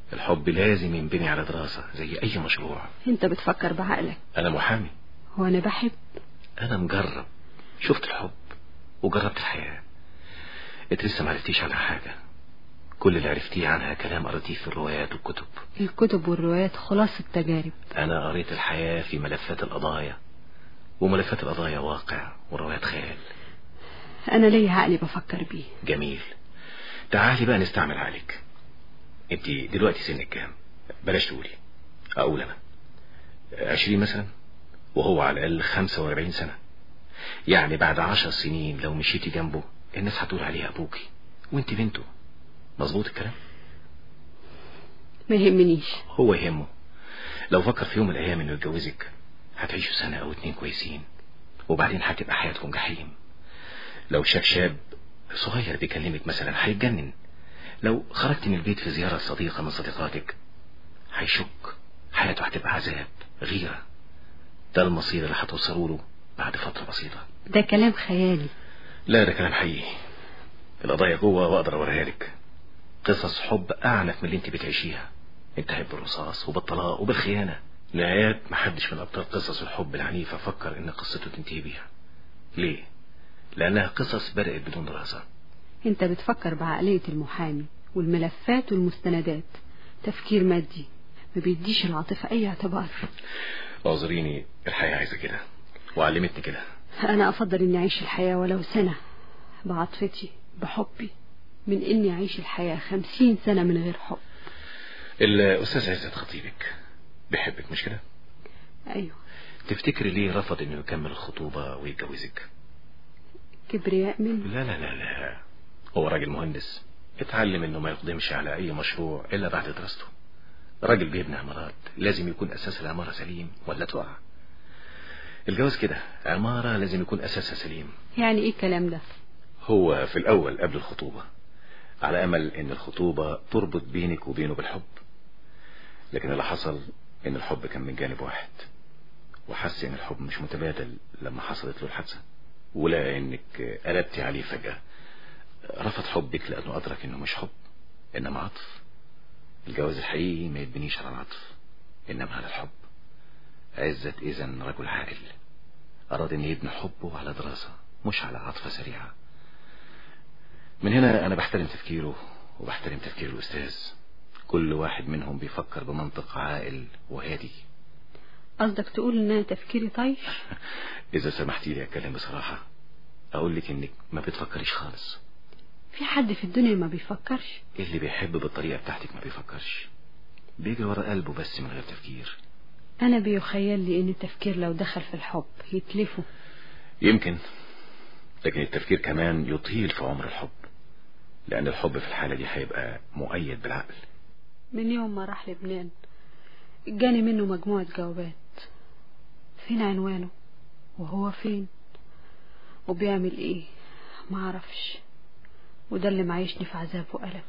D: الحب لازم ينبني على دراسة زي اي مشروع.
B: انت بتفكر بعقلك.
D: انا محامي.
B: هو انا بحب؟
D: انا مجرب، شفت الحب وجربت الحياة. انت لسه ما عرفتيش عنها حاجة، كل اللي عرفتيه عنها كلام قريتيه في الروايات والكتب.
B: الكتب والروايات خلاصة تجارب.
D: انا قريت الحياة في ملفات القضايا، وملفات القضايا واقع وروايات خيال.
B: انا ليا عقلي بفكر بيه.
D: جميل، تعالي بقى نستعمل عقلك. انت دلوقتي سنك كام؟ بلاش تقولي، اقول انا 20 مثلا، وهو على الاقل 45 سنة. يعني بعد 10 سنين لو مشيتي جنبه الناس هتقول عليه ابوكي وانت بنته. مظبوط الكلام؟
B: ما يهمنيش.
D: هو يهمه. لو فكر في يوم من الايام انه يتجوزك هتعيشوا سنة او 2 كويسين، وبعدين هتبقى حياتكم جحيم. لو شاف شاب صغير بيكلمك مثلا هيتجنن. لو خرجت من البيت في زيارة صديقة من صديقاتك هيشك، حياته هتبقى عذاب، غيرة. ده المصير اللي هتوصلوا له بعد فترة بسيطة.
B: ده كلام خيالي.
D: لا، ده كلام حقيقي. القضايا جوه واقدر اوريها لك. قصص حب اعنف من اللي انت بتعيشيها. انتهت بالرصاص وبالطلاق وبالخيانة. نهايات محدش من ابطال قصص الحب العنيفة فكر ان قصته تنتهي بيها. ليه؟ لانها قصص بدأت بدون دراسة.
B: انت بتفكر بعقلية المحامي والملفات والمستندات، تفكير مادي ما بيديش العاطفة اي اعتبار.
D: اعذريني، الحياة عايزة كده وعلمتني كده.
B: انا افضل اني اعيش الحياة ولو سنة بعاطفتي بحبي من اني اعيش الحياة 50 سنة من غير حب.
D: الاستاذ عزت خطيبك بيحبك مش كده؟
B: ايوه.
D: تفتكري ليه رفض انه يكمل الخطوبة ويتجوزك؟
B: كبرياء منه.
D: لا لا لا لا، هو راجل مهندس اتعلم انه ما يقدمش على اي مشروع الا بعد دراسته. راجل بيبني عمارات، لازم يكون اساس العمارة سليم ولا تقع. الجواز كده، عمارة لازم يكون اساسها سليم.
B: يعني ايه الكلام ده؟
D: هو في الاول قبل الخطوبة على امل ان الخطوبة تربط بينك وبينه بالحب، لكن اللي حصل ان الحب كان من جانب واحد، وحس ان الحب مش متبادل لما حصلت له الحادثة، ولا انك قلبتي عليه فجأة. رفض حبك لانه ادرك انه مش حب انما عطف. الجواز الحقيقي ما يتبنيش على العطف انما على الحب. عزت اذن رجل عاقل، اراد ان يبني حبه على دراسة مش على عاطفة سريعة. من هنا انا بحترم تفكيره وبحترم تفكير الاستاذ. كل واحد منهم بيفكر بمنطق عاقل وهادي.
B: قصدك تقول ان انا تفكيري طيش؟
D: اذا سمحتي لي اتكلم بصراحة اقول لك انك ما بتفكريش خالص.
B: في حد في الدنيا ما بيفكرش؟
D: اللي بيحب بالطريقة بتاعتك ما بيفكرش، بيجري ورا قلبه بس من غير تفكير.
B: انا بيخيل لي ان التفكير لو دخل في الحب يتلفه.
D: يمكن، لكن التفكير كمان يطيل في عمر الحب، لان الحب في الحالة دي هيبقى مؤيد بالعقل.
B: من يوم ما راح لبنان جاني منه مجموعة جوابات. فين عنوانه وهو فين وبيعمل ايه ما عرفش، وده اللي معيشني في عذاب وألم.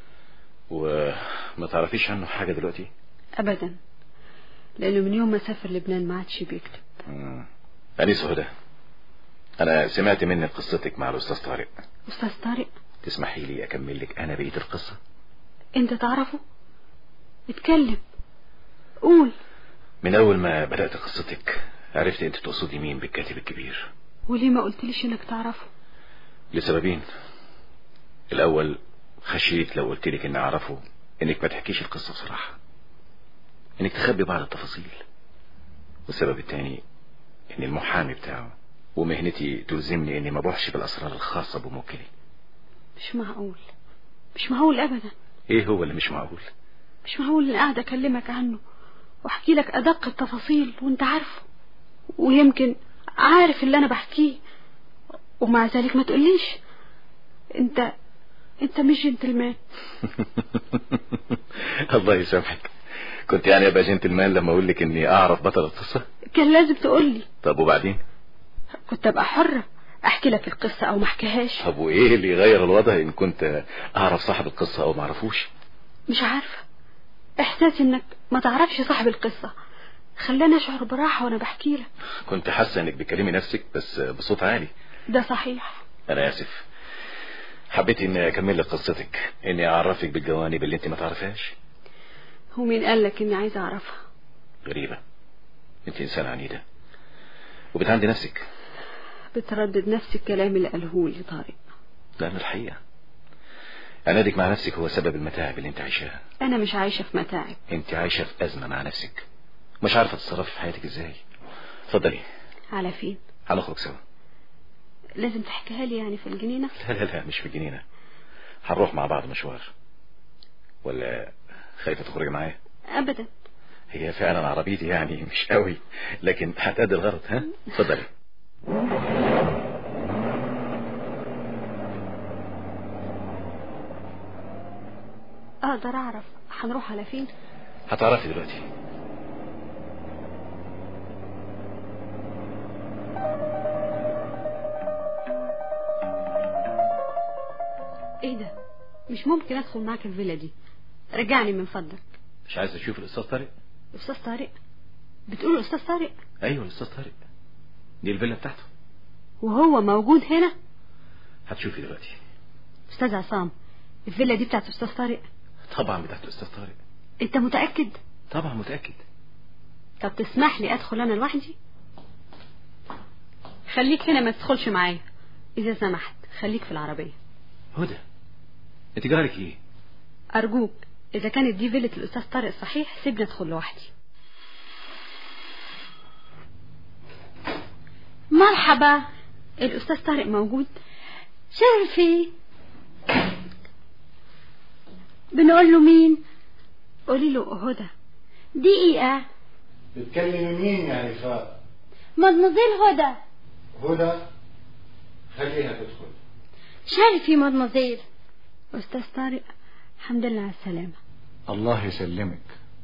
D: وما تعرفيش عنه حاجة دلوقتي؟
B: ابدا، لانه من يوم ما سافر لبنان ما عادش بيكتب.
D: أنيس هدى، انا سمعت منك قصتك مع الاستاذ طارق.
B: استاذ طارق؟
D: تسمحي لي اكمل لك انا بقية القصة؟
B: انت تعرفه؟ اتكلم، قول.
D: من اول ما بدأت قصتك عرفت انت تقصدي مين بالكاتب الكبير.
B: وليه ما قلتليش انك تعرفه؟
D: لسببين. الاول خشيت لو قلت لك اني اعرفه انك ما تحكيش القصة بصراحة، انك تخبي بعض التفاصيل. والسبب الثاني ان المحامي بتاعه ومهنتي تلزمني اني ما بوحش بالاسرار الخاصة بموكلي.
B: مش معقول، مش معقول ابدا.
D: ايه هو اللي مش معقول؟
B: مش معقول اني قاعدة اكلمك عنه واحكي لك ادق التفاصيل وانت عارفه، ويمكن عارف اللي انا بحكيه، ومع ذلك ما تقوليش. انت مش جنتلمان.
D: الله يسامحك، كنت يعني ابقى جنتلمان لما اقول لك اني اعرف بطل القصة؟
B: كان لازم تقولي.
D: طب وبعدين؟
B: كنت ابقى حرة احكي لك القصة او ما احكيهاش.
D: طب وايه اللي يغير الوضع ان كنت اعرف صاحب القصة او ما اعرفوش؟
B: مش عارفة، احساسي انك ما تعرفش صاحب القصة خلاني اشعر براحة وانا بحكي لك.
D: كنت حاسة انك بتكلمي نفسك بس بصوت عالي.
B: ده صحيح.
D: انا اسف، حبيت اني اكمل لك قصتك، اني اعرفك بالجوانب اللي انت ما تعرفهاش.
B: هو مين قال لك اني عايزة اعرفها؟
D: غريبة، انت انسانة عنيدة وبتعندي نفسك.
B: بتردد نفس الكلام اللي قاله لي طارق.
D: لأن الحقيقة عنادك مع نفسك هو سبب المتاعب اللي انت عايشاها.
B: انا مش عايشة في متاعب.
D: انت عايشة في أزمة مع نفسك، مش عارفة تتصرفي في حياتك ازاي. اتفضلي.
B: على فين؟
D: هنخرج سوا.
B: لازم تحكيها لي يعني في الجنينة؟
D: لا مش في الجنينة، هنروح مع بعض مشوار. ولا خايفة تخرجي معايا؟
B: ابدا.
D: هي فعلا عربيتي يعني مش قوي، لكن هتأدي الغرض. ها اتفضلي.
B: اقدر اعرف هنروح على فين؟
D: هتعرفي دلوقتي.
B: ايه ده؟ مش ممكن ادخل معاك الفيلا دي، رجعني من فضلك.
D: مش عايز تشوف الأستاذ طارق؟
B: الاستاذ طارق؟ بتقول الاستاذ طارق؟
D: ايوه الأستاذ طارق، دي الفيلا بتاعته.
B: وهو موجود هنا؟
D: هتشوفي دلوقتي.
B: استاذ عصام، الفيلا دي بتاعت الاستاذ طارق؟
D: طبعا بتاعت الأستاذ طارق.
B: انت متأكد؟
D: طبعا متأكد.
B: طب تسمح لي ادخل انا لوحدي؟ خليك هنا، ما تدخلش معايا اذا سمحت. خليك في العربية.
D: هدى، انت جارك ايه؟
B: ارجوك اذا كانت دي فيلة الاستاذ طارق صحيح سيبني ادخل لوحدي. مرحبا. الاستاذ طارق موجود؟ شرفي. بنقول له مين؟ قولي له هدى. دقيقة.
C: بتكلمي مين يا هيفاء؟
A: مدمزيل هدى.
C: هدى، خليها تدخل.
A: شرفي مدمزيل.
B: استاذ طارق، الحمد لله على السلامة.
C: الله يسلمك.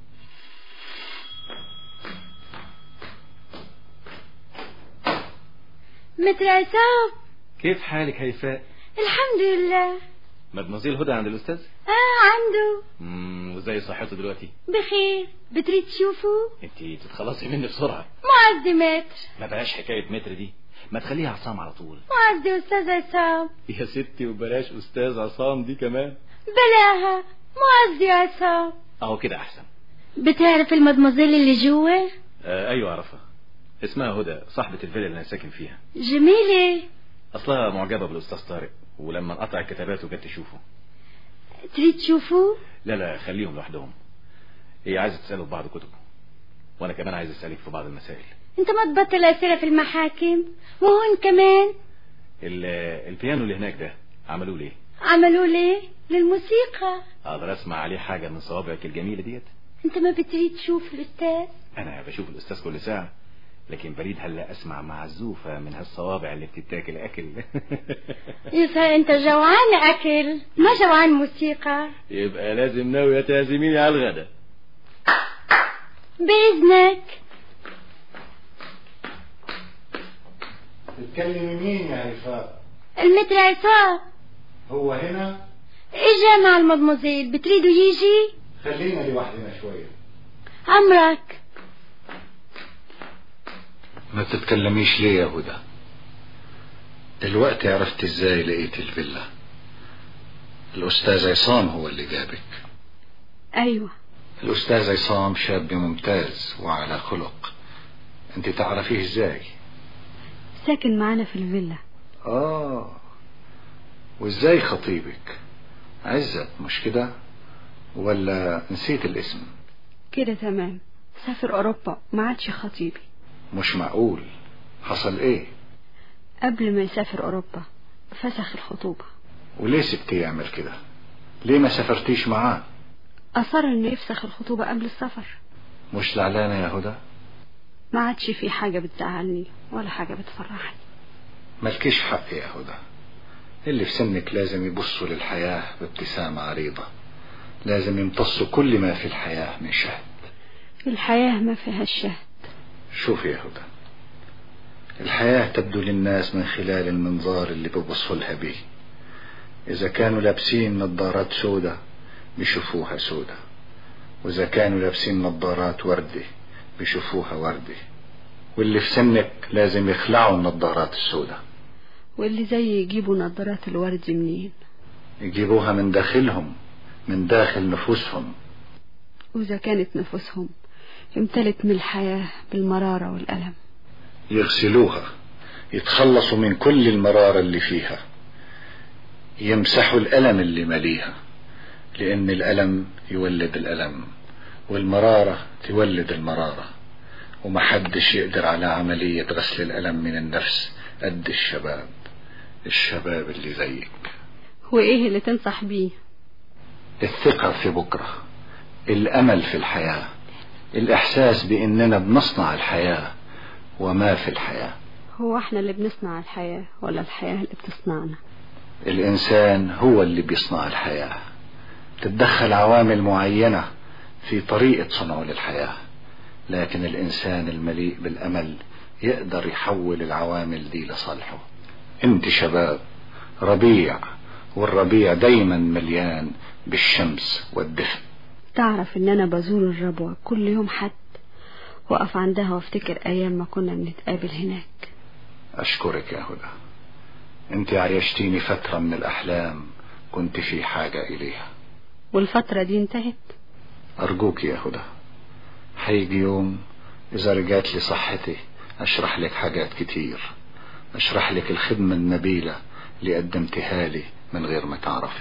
A: متر عصام،
D: كيف حالك هيفاء؟
A: الحمد لله.
D: مدمزيل هدى عند الأستاذ؟
A: عنده.
D: وازاي صحته دلوقتي؟
A: بخير. بتريد تشوفه؟
D: انت تتخلصي مني بسرعة.
A: معزي متر.
D: ما بلاش حكاية متر دي، ما تخليها عصام على طول.
A: معزي استاذ عصام.
D: يا ستي وبلاش أستاذ عصام دي كمان.
A: بلاها معزي عصام.
D: اهو كده احسن.
A: بتعرف المدمزيل اللي جوا؟
D: ايوه اعرفها، اسمها هدى، صاحبة الفيلا اللي انا ساكن فيها.
A: جميلة.
D: اصلها معجبة بالاستاذ طارق، ولما انقطع الكتابات وجت تشوفه.
A: تريد تشوفه؟
D: لا خليهم لوحدهم. هي عايزة تسأله في بعض كتبه، وانا كمان عايز اسألك في بعض المسائل.
A: انت ما تبطل اسئلة في المحاكم وهون كمان.
D: البيانو اللي هناك ده عملوه ليه؟
A: عملوه ليه؟ للموسيقى.
D: اقدر اسمع عليه حاجة من صوابعك الجميلة ديت؟
A: انت ما بتريد تشوف الاستاذ؟
D: انا بشوف الاستاذ كل ساعة، لكن بريد هلا اسمع معزوفة من هالصوابع اللي بتتاكل اكل.
A: يسا انت جوعان اكل ما جوعان موسيقى.
D: يبقى لازم ناوية تعزميني على الغدا.
A: بإذنك.
C: بتكلمي مين يا هيفاء؟
A: المتر عصام.
C: هو هنا؟
A: اجا مع المدمزيل. بتريدوا يجي؟
C: خلينا لوحدنا شوية.
A: عمرك.
C: ما تتكلميش ليه يا هدى؟ دلوقتي عرفت ازاي لقيت الفيلا؟ الأستاذ عصام هو اللي جابك.
B: ايوه.
C: الأستاذ عصام شاب ممتاز وعلى خلق. انت تعرفيه ازاي؟
B: ساكن معانا في الفيلا.
C: وازاي خطيبك؟ عزت مش كده؟ ولا نسيت الاسم؟
B: كده تمام، سافر اوروبا ما عادش خطيبي.
C: مش معقول، حصل ايه؟
B: قبل ما يسافر اوروبا فسخ الخطوبة.
C: وليه سبتيه يعمل كده؟ ليه ما سافرتيش معاه؟
B: اصر انه يفسخ الخطوبة قبل السفر.
C: مش زعلانة يا هدى؟
B: ما عادش في حاجة بتزعلني ولا حاجة بتفرحني.
C: مالكيش حق يا هدى، اللي في سنك لازم يبصوا للحياة بابتسامة عريضة، لازم يمتصوا كل ما في الحياة من شهد.
B: الحياة ما فيها الشهد.
C: شوفي يا هدى، الحياة تبدو للناس من خلال المنظار اللي بيبصوا لها بيه. إذا كانوا لابسين نظارات سودة بيشوفوها سودة، وإذا كانوا لابسين نظارات وردي بيشوفوها وردي. واللي في سنك لازم يخلعوا النظارات السودة.
B: واللي زي يجيبوا نظارات الورد منين؟
C: يجيبوها من داخلهم، من داخل نفوسهم.
B: وإذا كانت نفوسهم امتلت من الحياة بالمرارة والألم،
C: يغسلوها، يتخلصوا من كل المرارة اللي فيها، يمسحوا الألم اللي مليها، لأن الألم يولد الألم والمرارة تولد المرارة، ومحدش يقدر على عملية غسل الألم من النفس قد الشباب اللي زيك.
B: وإيه اللي تنصح بيه؟
C: الثقة في بكرة، الأمل في الحياة، الإحساس بأننا بنصنع الحياة وما في الحياة.
B: هو احنا اللي بنصنع الحياة ولا الحياة اللي بتصنعنا؟
C: الإنسان هو اللي بيصنع الحياة، تتدخل عوامل معينة في طريقة صنعه للحياة، لكن الإنسان المليء بالأمل يقدر يحول العوامل دي لصالحه. انت شباب ربيع، والربيع دايما مليان بالشمس والدفء.
B: تعرف ان انا بزور الربوة كل يوم حد، وقف عندها وافتكر ايام ما كنا بنتقابل هناك.
C: اشكرك يا هدى، انت عيشتيني فترة من الاحلام كنت في حاجة اليها،
B: والفترة دي انتهت.
C: ارجوك يا هدى، هيجي يوم اذا رجعت لي صحتي اشرح لك حاجات كتير، اشرح لك الخدمة النبيلة اللي قدمتها لي من غير ما تعرفي.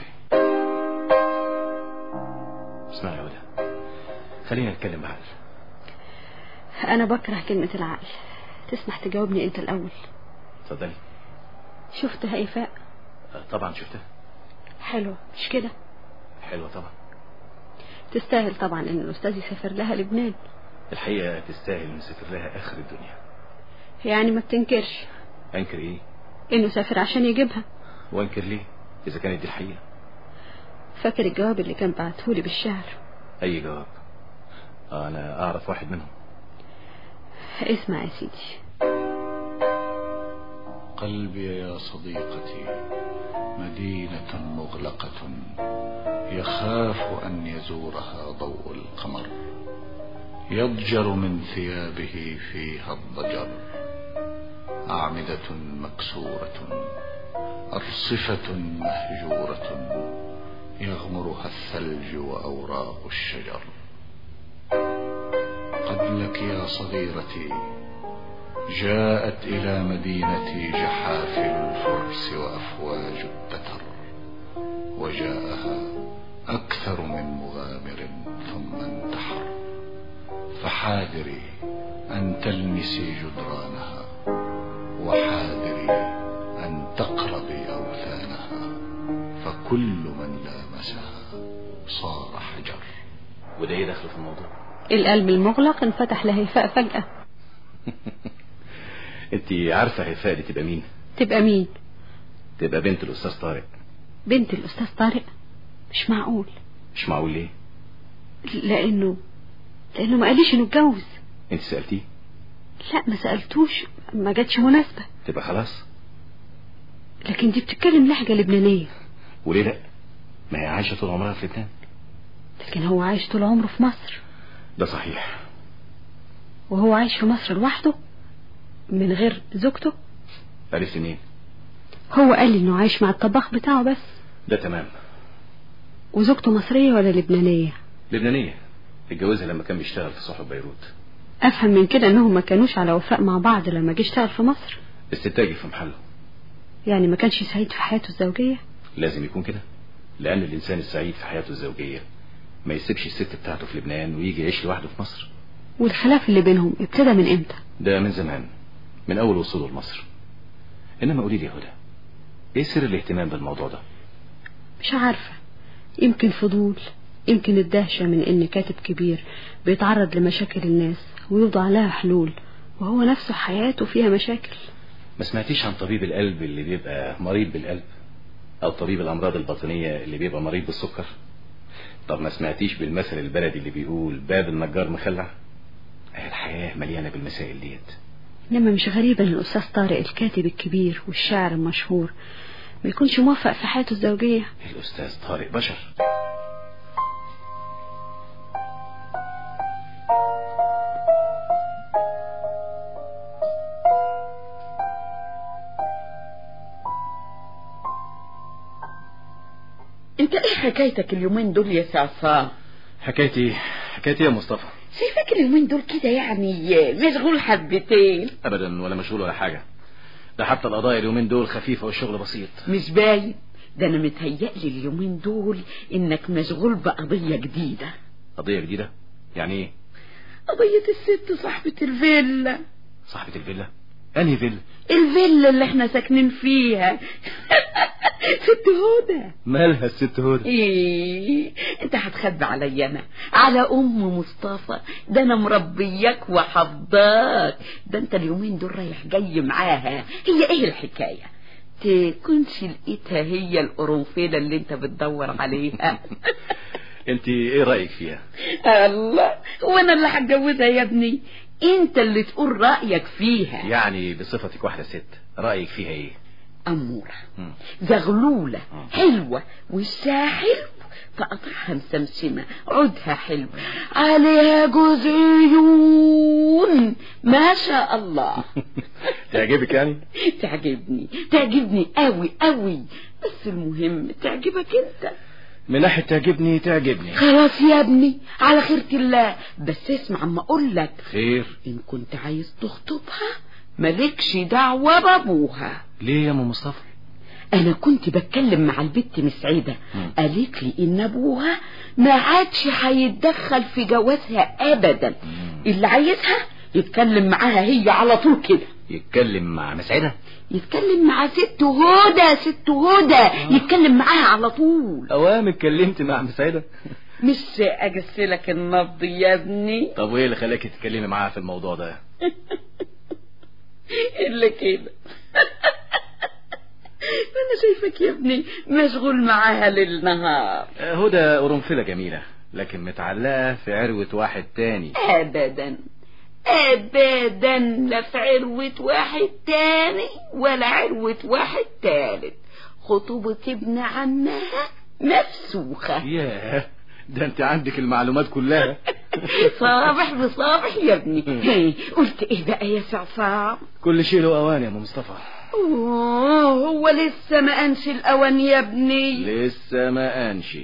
D: اسمع يا هدى، خلينا نتكلم بعقل.
B: انا بكره كلمة العقل. تسمح تجاوبني انت الاول؟
D: اتفضلي.
B: شفت هيفاء؟
D: طبعا شفتها.
B: حلوة مش كده؟
D: حلوة طبعا.
B: تستاهل طبعا ان الاستاذ يسافر لها لبنان.
D: الحقيقة تستاهل نسافر لها اخر الدنيا.
B: يعني ما بتنكرش؟
D: انكر ايه؟
B: انه سافر عشان يجيبها.
D: وانكر ليه اذا كانت دي الحقيقة؟
B: فاكر الجواب اللي كان بعتهولي بالشعر؟
D: اي جواب؟ انا اعرف واحد منهم.
B: اسمع يا سيدي.
C: قلبي يا صديقتي مدينة مغلقة، يخاف أن يزورها ضوء القمر، يضجر من ثيابه فيها الضجر، أعمدة مكسورة، أرصفة مهجورة، يغمرها الثلج وأوراق الشجر. قد لك يا صغيرتي جاءت إلى مدينتي جحافل الفرس وأفواج التتر، وجاءها أكثر من مغامر ثم انتحر، فحاذري أن تلمسي جدرانها، وحاذري أن تقربي أوثانها، فكل من لامسها صار حجر.
D: وده ايه دخل في الموضوع؟
B: القلب المغلق انفتح لهيفاء فجأة.
D: انت عارفة هيفاء دي تبقى مين؟
B: تبقى مين؟
D: تبقى بنت الأستاذ طارق.
B: بنت الأستاذ طارق؟ مش معقول.
D: مش معقول ليه؟
B: لأنه ما قاليش إنه اتجوز.
D: انت سألتيه؟
B: لا ما سألتوش، ما جاتش مناسبة.
D: تبقى خلاص.
B: لكن دي بتتكلم لهجة لبنانية.
D: وليه لا؟ ما هي عايشة طول عمرها في لبنان.
B: لكن هو عايش طول عمره في مصر.
D: ده صحيح.
B: وهو عايش في مصر لوحده من غير زوجته.
D: عرفت منين؟
B: هو قال لي انه عايش مع الطباخ بتاعه بس.
D: ده تمام.
B: وزوجته مصرية ولا لبنانية؟
D: لبنانية، اتجوزها لما كان بيشتغل في صحف بيروت.
B: افهم من كده انهم ما كانوش على وفاء مع بعض لما جه اشتغل في مصر.
D: استنتاجي في محله.
B: يعني ما كانش سعيد في حياته الزوجية؟
D: لازم يكون كده، لأن الإنسان السعيد في حياته الزوجية ما يسيبش الست بتاعته في لبنان ويجي يعيش لوحده في مصر.
B: والخلاف اللي بينهم ابتدى من امتى؟
D: ده من زمان، من أول وصوله لمصر. إنما قولي لي يا هدى، إيه سر الاهتمام بالموضوع ده؟
B: مش عارفة، يمكن فضول، يمكن الدهشة من إن كاتب كبير بيتعرض لمشاكل الناس ويوضع لها حلول، وهو نفسه حياته فيها مشاكل.
D: ما سمعتيش عن طبيب القلب اللي بيبقى مريض بالقلب، أو طبيب الأمراض الباطنية اللي بيبقى مريض بالسكر؟ طب ما سمعتيش بالمثل البلدي اللي بيقول باب النجار مخلع؟ الحياة مليانة بالمسائل ديت.
B: إنما مش غريبة إن الأستاذ طارق الكاتب الكبير والشاعر المشهور ما يكونش موفق في حياته الزوجية.
D: الأستاذ طارق بشر.
I: انت ايه حكايتك اليومين دول يا سعفان؟
D: حكايتي حكاية ايه يا مصطفى؟
I: شايفاك اليومين دول كده يعني مشغول حبتين.
D: ابدا ولا مشغول ولا حاجة، ده حتى القضايا اليومين دول خفيفة والشغل بسيط.
I: مش باين، ده انا متهيألي اليومين دول انك مشغول بقضية جديدة.
D: قضية جديدة؟ يعني ايه؟
I: قضية الست صاحبة الفيلا.
D: صاحبة الفيلا؟ انهي فيلا؟
I: الفيلا اللي احنا ساكنين فيها. ست هدى.
D: مالها الست هدى؟
I: ايه انت هتخبي عليا انا على ام مصطفى؟ ده انا مربياك وحفظاك، ده انت اليومين دول رايح جاي معاها. هي ايه الحكاية؟ تكونش لقيتها هي القرنفيلة اللي انت بتدور عليها؟
D: انت ايه رأيك فيها؟
I: الله، وانا اللي هتجوزها يا ابني؟ انت اللي تقول رأيك فيها.
D: يعني بصفتك واحدة ست رأيك فيها ايه؟
I: أمورة زغلولة حلوة وشها حلو، فقطعها مسمسمة، عودها حلو، عليها جوز عيون ما شاء الله.
D: تعجبك يعني؟
I: تعجبني قوي قوي، بس المهم تعجبك انت.
D: من ناحية تعجبني
I: خلاص يا ابني على خيرة الله، بس اسمع اما اقول لك.
D: خير؟
I: ان كنت عايز تخطبها مالكش دعوة بابوها.
D: ليه يا ام مصطفى؟
I: انا كنت بتكلم مع البت مسعدة، قالت لي ان ابوها ما عادش هيتدخل في جوازها ابدا. اللي عايزها يتكلم معاها هي على طول كده.
D: يتكلم مع مسعدة؟
I: يتكلم مع ست هدى يتكلم معاها على طول.
D: اوام اتكلمت مع مسعدة؟
I: مش اجسلك النبض يا ابني؟
D: طب وايه اللي خلاكي تتكلمي معاها في الموضوع ده؟
I: إلا كده. أنا شايفك يا ابني مشغول معاها للنهار.
D: هدى قرنفلة جميلة، لكن متعلقة في عروة واحد تاني.
I: أبدا لا في عروة واحد تاني ولا عروة واحد تالت. خطوبة ابن عمها مفسوخة.
D: ياه، ده انت عندك المعلومات كلها.
I: صابح بصابح يا ابني. قلت ايه بقى يا سعفار؟
D: كل شيء له اوان يا ام مصطفى.
I: هو لسه ما انش الاوان يا ابني؟
D: لسه ما انش.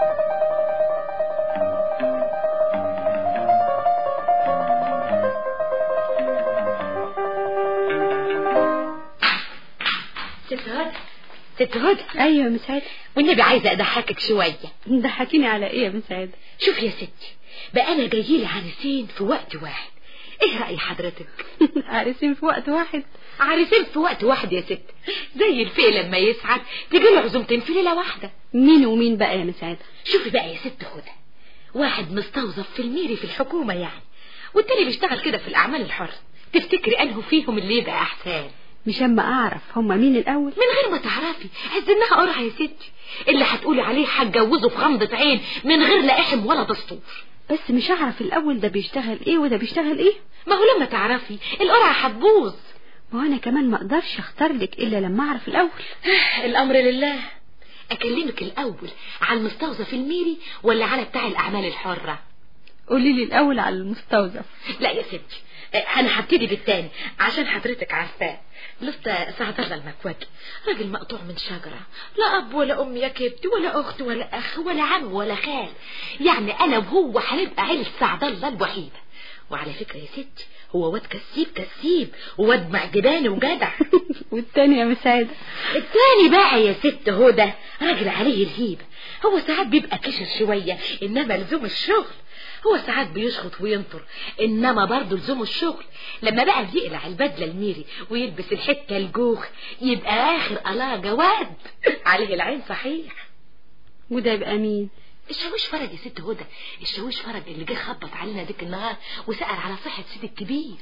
A: ست هدى.
G: ايوه يا مسعدة.
A: والنبي عايزه اضحكك شويه.
G: ضحكيني على ايه يا مسعدة؟
A: شوف يا ستي، بقى انا جايلي عريسين في وقت واحد، ايه رأي حضرتك؟
G: عريسين في وقت واحد؟
A: عريسين في وقت واحد يا ست، زي الفيل لما يسعد تجيله عزومتين في ليله واحده.
G: مين ومين بقى يا مسعدة؟
A: شوفي بقى يا ست هدى، واحد مستوظف في الميري في الحكومه يعني، والتاني بيشتغل كده في الاعمال الحره. تفتكري انه فيهم اللي يبقى احسن؟
G: مش اما اعرف هما مين الاول؟
A: من غير ما تعرفي، عز انها قرعه يا ستي، اللي هتقولي عليه هتجوزه في غمضه عين من غير لا احم ولا دستور.
G: بس مش هعرف الاول ده بيشتغل ايه وده بيشتغل ايه.
A: ما هو لما تعرفي القرعه هتبوظ.
G: ما هو انا كمان ما اقدرش اختار لك الا لما اعرف الاول.
A: الامر لله. اكلمك الاول على المستوظف الميري ولا على بتاع الاعمال الحره؟
G: قولي لي الاول على المستوظف.
A: لا يا ستي، انا هبتدي بالتاني عشان حضرتك عارفاه. لسه سعد الله المكواجي، راجل مقطوع من شجره، لا اب ولا ام يا كبتي ولا اخت ولا اخ ولا عم ولا خال، يعني انا وهو هنبقى عيله سعد الله الوحيده. وعلى فكره يا ستي، هو واد كسيب وواد معجباني وجدع.
G: والتاني يا مسعدة؟
A: التاني بقى يا ست هدى راجل عليه الهيبه، هو ساعات بيبقى كشر شويه انما لزوم الشغل، هو ساعات بيشخط وينطر انما برضه لزوم الشغل. لما بقى بيقلع البدله الميري ويلبس الحته الجوخ يبقى اخر الله جواد. عليه العين صحيح.
G: وده يبقى مين؟
A: الشاويش فرج يا ست هدى، الشاويش فرج اللي جه خبط علينا ديك النهار وسأل على صحة سيد الكبير.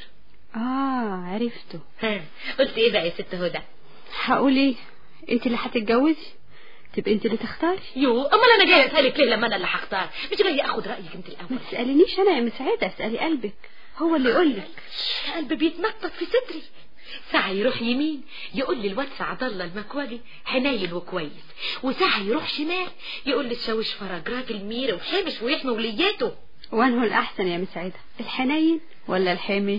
G: عرفته.
A: قلت ايه بقى يا ست هدى؟
G: هقول ايه؟ انت اللي هتتجوزي، تبقى انت اللي تختاري.
A: امال انا جايه اسالك ليه لما انا اللي هختار؟ مش جايه اخد رايك انت الاول.
G: ما تسالنيش انا يا مسعدة، اسالي قلبك، هو اللي يقول لك.
A: قلبي بيتنطط في صدري. ساعة يروح يمين يقول لي الواد سعد الله المكواجي حنين وكويس، وساعة يروح شمال يقول لي الشاويش فرج راجل ميري وحمش ويحمي ولياته.
G: وانه الاحسن يا مسعدة، الحنين ولا الحمش؟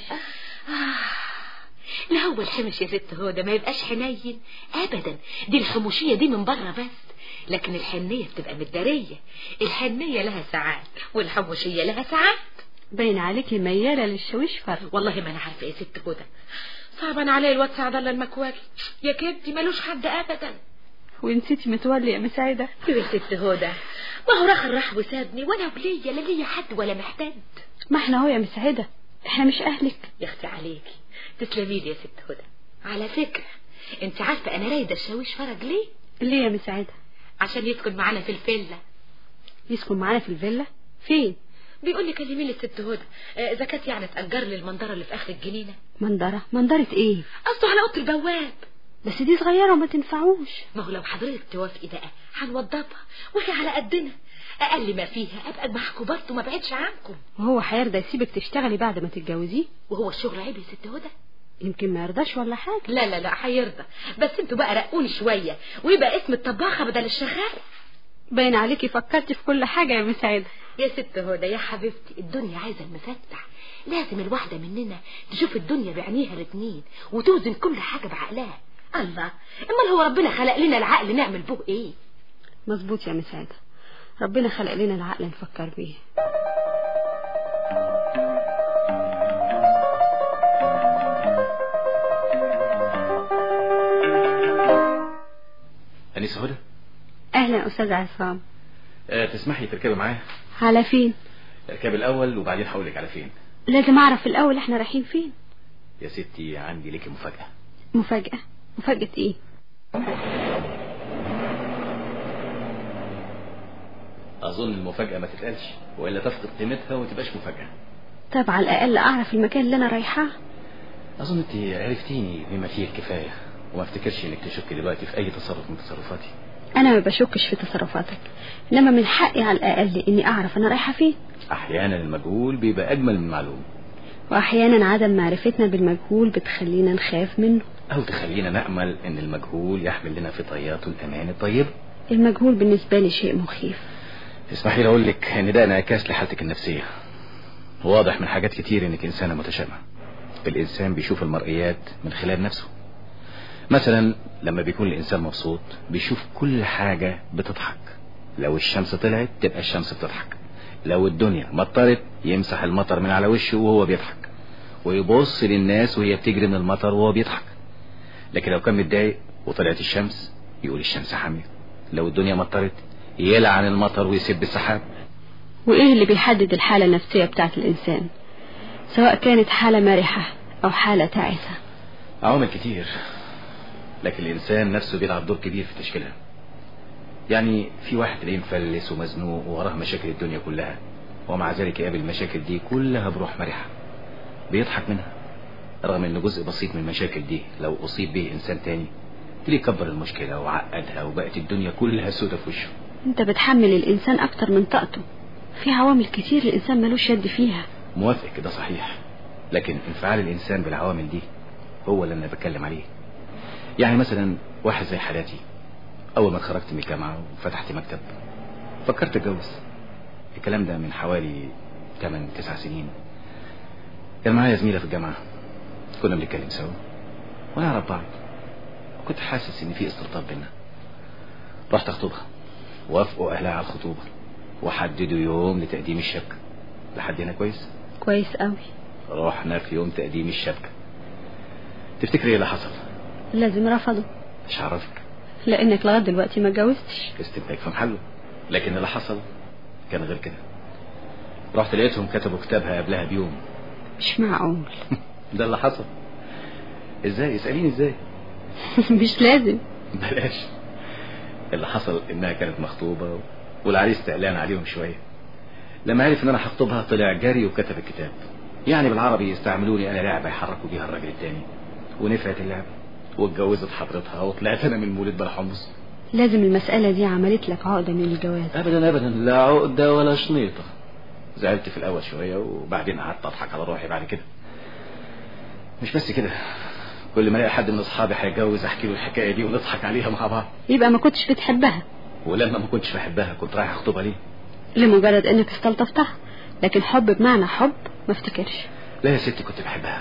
A: لا هو الحمش يا ست هدى ما يبقاش حنين ابدا، دي الحموشية دي من بره بس، لكن الحنية بتبقى متدارية. الحنية لها ساعات والحموشية لها ساعات.
B: باين عليكي ميالة للشويش فرق.
A: والله ما انا عارفة يا ست هدى، صعبا عليا الواد سعد الله المكواجي يا كبدي، ملوش حد ابدا.
B: ونسيتي متولي يا مساعدة
A: يا ست هدى، ما هو راح وسابني، وانا وليا لا ليا حد ولا محتاج.
B: ما احنا هو يا مساعدة، احنا مش اهلك.
A: يا اختي عليكي، تسلمي لي يا ست هدى. على فكرة انت عارفة انا رايدة الشاويش فرج ليه؟
B: ليه يا مساعدة؟
A: عشان يسكن معانا في الفيلا.
B: يسكن معانا في الفيلا؟ فين؟
A: بيقول لي كلمي لي الست هدى اذا كانت يعني تأجر لي المنظرة اللي في اخر الجنينة.
B: منظرة ايه؟
A: قصده على اوضه البواب.
B: بس دي صغيرة وما تنفعوش.
A: ما هو لو حضرتك توافقي بقى هنوضبها وهي على قدنا، اقل ما فيها ابقى معاكم برضه ما بعدش عنكم.
B: وهو هيرضى يسيبك تشتغلي بعد ما تتجوزيه؟
A: وهو الشغل عيب يا ست هدى؟
B: يمكن ما يرضاش ولا حاجة.
A: لا هيرضى، بس انتوا بقى رقوني شوية ويبقى اسم الطباخة بدل الشغالة.
B: باين عليكي فكرتي في كل حاجة يا مساعدة.
A: يا ست هدى يا حبيبتي، الدنيا عايزة المفتح. لازم الواحدة مننا تشوف الدنيا بعينيها الاتنين وتوزن كل حاجة بعقلها. الله، امال هو ربنا خلق لنا العقل نعمل به ايه؟
B: مظبوط يا مساعدة، ربنا خلق لنا العقل نفكر بيه.
D: أنيسة هدى،
B: اهلا استاذ عصام.
D: تسمحي تركبي معايا؟
B: على فين؟
D: اركبي الاول وبعدين هقولك على فين.
B: لازم اعرف الاول احنا رايحين فين.
D: يا ستي عندي ليكي مفاجأة.
B: مفاجأة؟ مفاجأة ايه؟
D: اظن المفاجأة ما تتقالش والا تفقد قيمتها وما تبقاش مفاجأة.
B: طب على الاقل اعرف المكان اللي انا رايحاه.
D: اظن انت عرفتيني بما فيه الكفاية، وما افتكرش انك تشكي دلوقتي في اي تصرف من تصرفاتي.
B: انا ما بشكش في تصرفاتك، انما من حقي على الاقل اني اعرف انا رايحة فين.
D: احيانا المجهول بيبقى اجمل من المعلوم،
B: واحيانا عدم معرفتنا بالمجهول بتخلينا نخاف منه
D: او تخلينا نأمل ان المجهول يحمل لنا في طياته الامان الطيب.
B: المجهول بالنسبة لي شيء مخيف.
D: اسمحي لي اقول لك ان ده انعكاس لحالتك النفسية. واضح من حاجات كتير انك انسانة متشائمة. الانسان بيشوف المرئيات من خلال نفسه. مثلا لما بيكون الانسان مبسوط بيشوف كل حاجة بتضحك. لو الشمس طلعت تبقى الشمس بتضحك، لو الدنيا مطرت يمسح المطر من على وشه وهو بيضحك، ويبص للناس وهي بتجري من المطر وهو بيضحك. لكن لو كان متضايق وطلعت الشمس يقول الشمس حامية، لو الدنيا مطرت يلعن المطر ويسب السحاب.
B: وايه اللي بيحدد الحالة النفسية بتاعت الانسان، سواء كانت حالة مرحة او حالة تعيسة؟
D: عوامل كتير، لكن الانسان نفسه بيلعب دور كبير في تشكيلها. يعني في واحد تلاقيه مفلس ومزنوق ووراه مشاكل الدنيا كلها، ومع ذلك يقابل المشاكل دي كلها بروح مرحة بيضحك منها، رغم ان جزء بسيط من المشاكل دي لو اصيب به انسان تاني تلاقيه كبر المشكلة وعقدها وبقت الدنيا كلها سودة في وشه.
B: انت بتحمل الانسان اكتر من طاقته، في عوامل كتير الانسان ملوش يد فيها.
D: موافق كده صحيح، لكن انفعال الانسان بالعوامل دي هو اللي انا بتكلم عليه. يعني مثلا واحد زي حالاتي، اول ما اتخرجت من الجامعة وفتحت مكتب فكرت اتجوز. الكلام ده من حوالي 8-9 سنين. كان معايا زميلة في الجامعة كنا بنتكلم سوا ونعرف بعض، وكنت حاسس ان في استلطاف بينا. رحت اخطبها، وافقوا اهلها على الخطوبة وحددوا يوم لتقديم الشبكة. لحد هنا كويس؟
B: كويس قوي.
D: رحنا في يوم تقديم الشبكة، تفتكري ايه اللي حصل؟
B: لازم رفضوا.
D: مش عارفك
B: لانك لغايه دلوقتي ما اتجوزتش.
D: استنتاج في محله، لكن اللي حصل كان غير كده. رحت لقيتهم كتبوا كتابها قبلها بيوم.
B: مش معقول.
D: ده اللي حصل. ازاي؟ اسأليني ازاي.
B: مش لازم.
D: بلاش. اللي حصل انها كانت مخطوبة والعريس تعلان عليهم شوية. لما عرف ان انا هخطبها طلع جري وكتب الكتاب. يعني بالعربي يستعملوني انا لعبة يحركوا بيها الراجل التاني، ونفعت اللعبة واتجوزت حضرتها وطلعت انا من مولد بالحمص.
B: لازم المسألة دي عملت لك عقدة من الجواز.
D: ابدا ابدا، لا عقدة ولا شنيطة. زعلت في الاول شوية وبعدين قعدت اضحك على روحي بعد كده. مش بس كده، كل ما الاقي حد من اصحابي هيتجوز احكي له الحكاية دي ونضحك عليها مع بعض.
B: يبقى ما كنتش بتحبها.
D: ولما ما كنتش بحبها كنت رايح اخطبها ليه؟
B: لمجرد انك استلطفتها، لكن حب بمعنى حب ما افتكرش.
D: لا يا ستي، كنت بحبها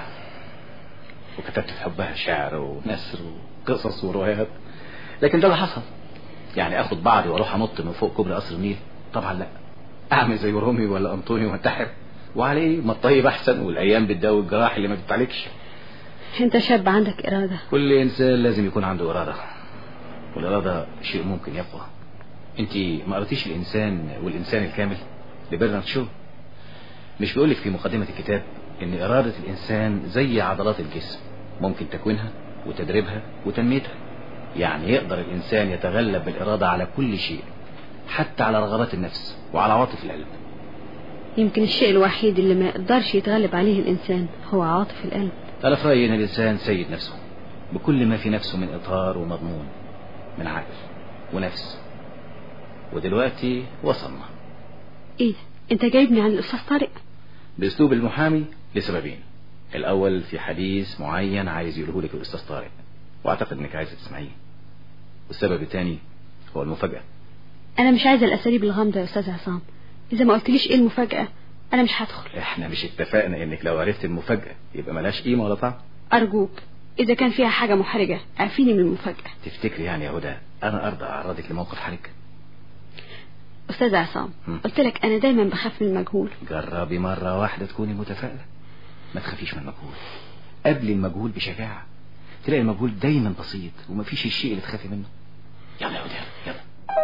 D: وكتبت في حبها شعر ونثر وقصص وروايات، لكن ده اللي حصل.
C: يعني اخد بعضي واروح انط من فوق كوبري قصر النيل؟ طبعا لا. اعمل زي رومي ولا انطوني وانتحر، وعليه ما الطيب احسن، والايام بتداوي الجراح اللي ما بتعالجش.
B: انت شاب عندك إرادة.
C: كل انسان لازم يكون عنده إرادة، والإرادة شيء ممكن يقوى. انت ما قريتيش الإنسان والإنسان الكامل لبرنارد شو؟ مش بيقولك في مقدمة الكتاب ان إرادة الإنسان زي عضلات الجسم، ممكن تكوينها وتدريبها وتنميتها. يعني يقدر الإنسان يتغلب بالإرادة على كل شيء، حتى على رغبات النفس وعلى عواطف القلب.
B: يمكن الشيء الوحيد اللي ما يقدرش يتغلب عليه الإنسان هو عواطف القلب.
C: أنا في رأيي ان الإنسان سيد نفسه بكل ما في نفسه من إطار ومضمون، من عقل ونفس. ودلوقتي وصلنا.
B: ايه انت جايبني عن الأستاذ طارق؟
C: بأسلوب المحامي لسببين. الأول في حديث معين عايز يقوله لك الأستاذ طارق، واعتقد انك عايزة تسمعيه. والسبب الثاني هو المفاجأة.
B: انا مش عايزة الأساليب الغامضة يا أستاذ عصام. اذا ما قلتليش ايه المفاجأة انا مش هدخل.
C: احنا مش اتفقنا انك لو عرفت المفاجأة يبقى ملاش قيمة ولا طعم؟
B: ارجوك اذا كان فيها حاجة محرجة اعفيني من المفاجأة.
C: تفتكري يعني يا هدى انا ارضى اعرضك لموقف حرج؟
B: أستاذ عصام قلت لك انا دايما بخاف من المجهول.
C: جربي مرة واحدة تكوني متفائلة. ما تخافيش من المجهول، قبل المجهول بشجاعة. تلاقي المجهول دايما بسيط ومفيش الشيء اللي تخافي منه. يلا يا هدى يلا.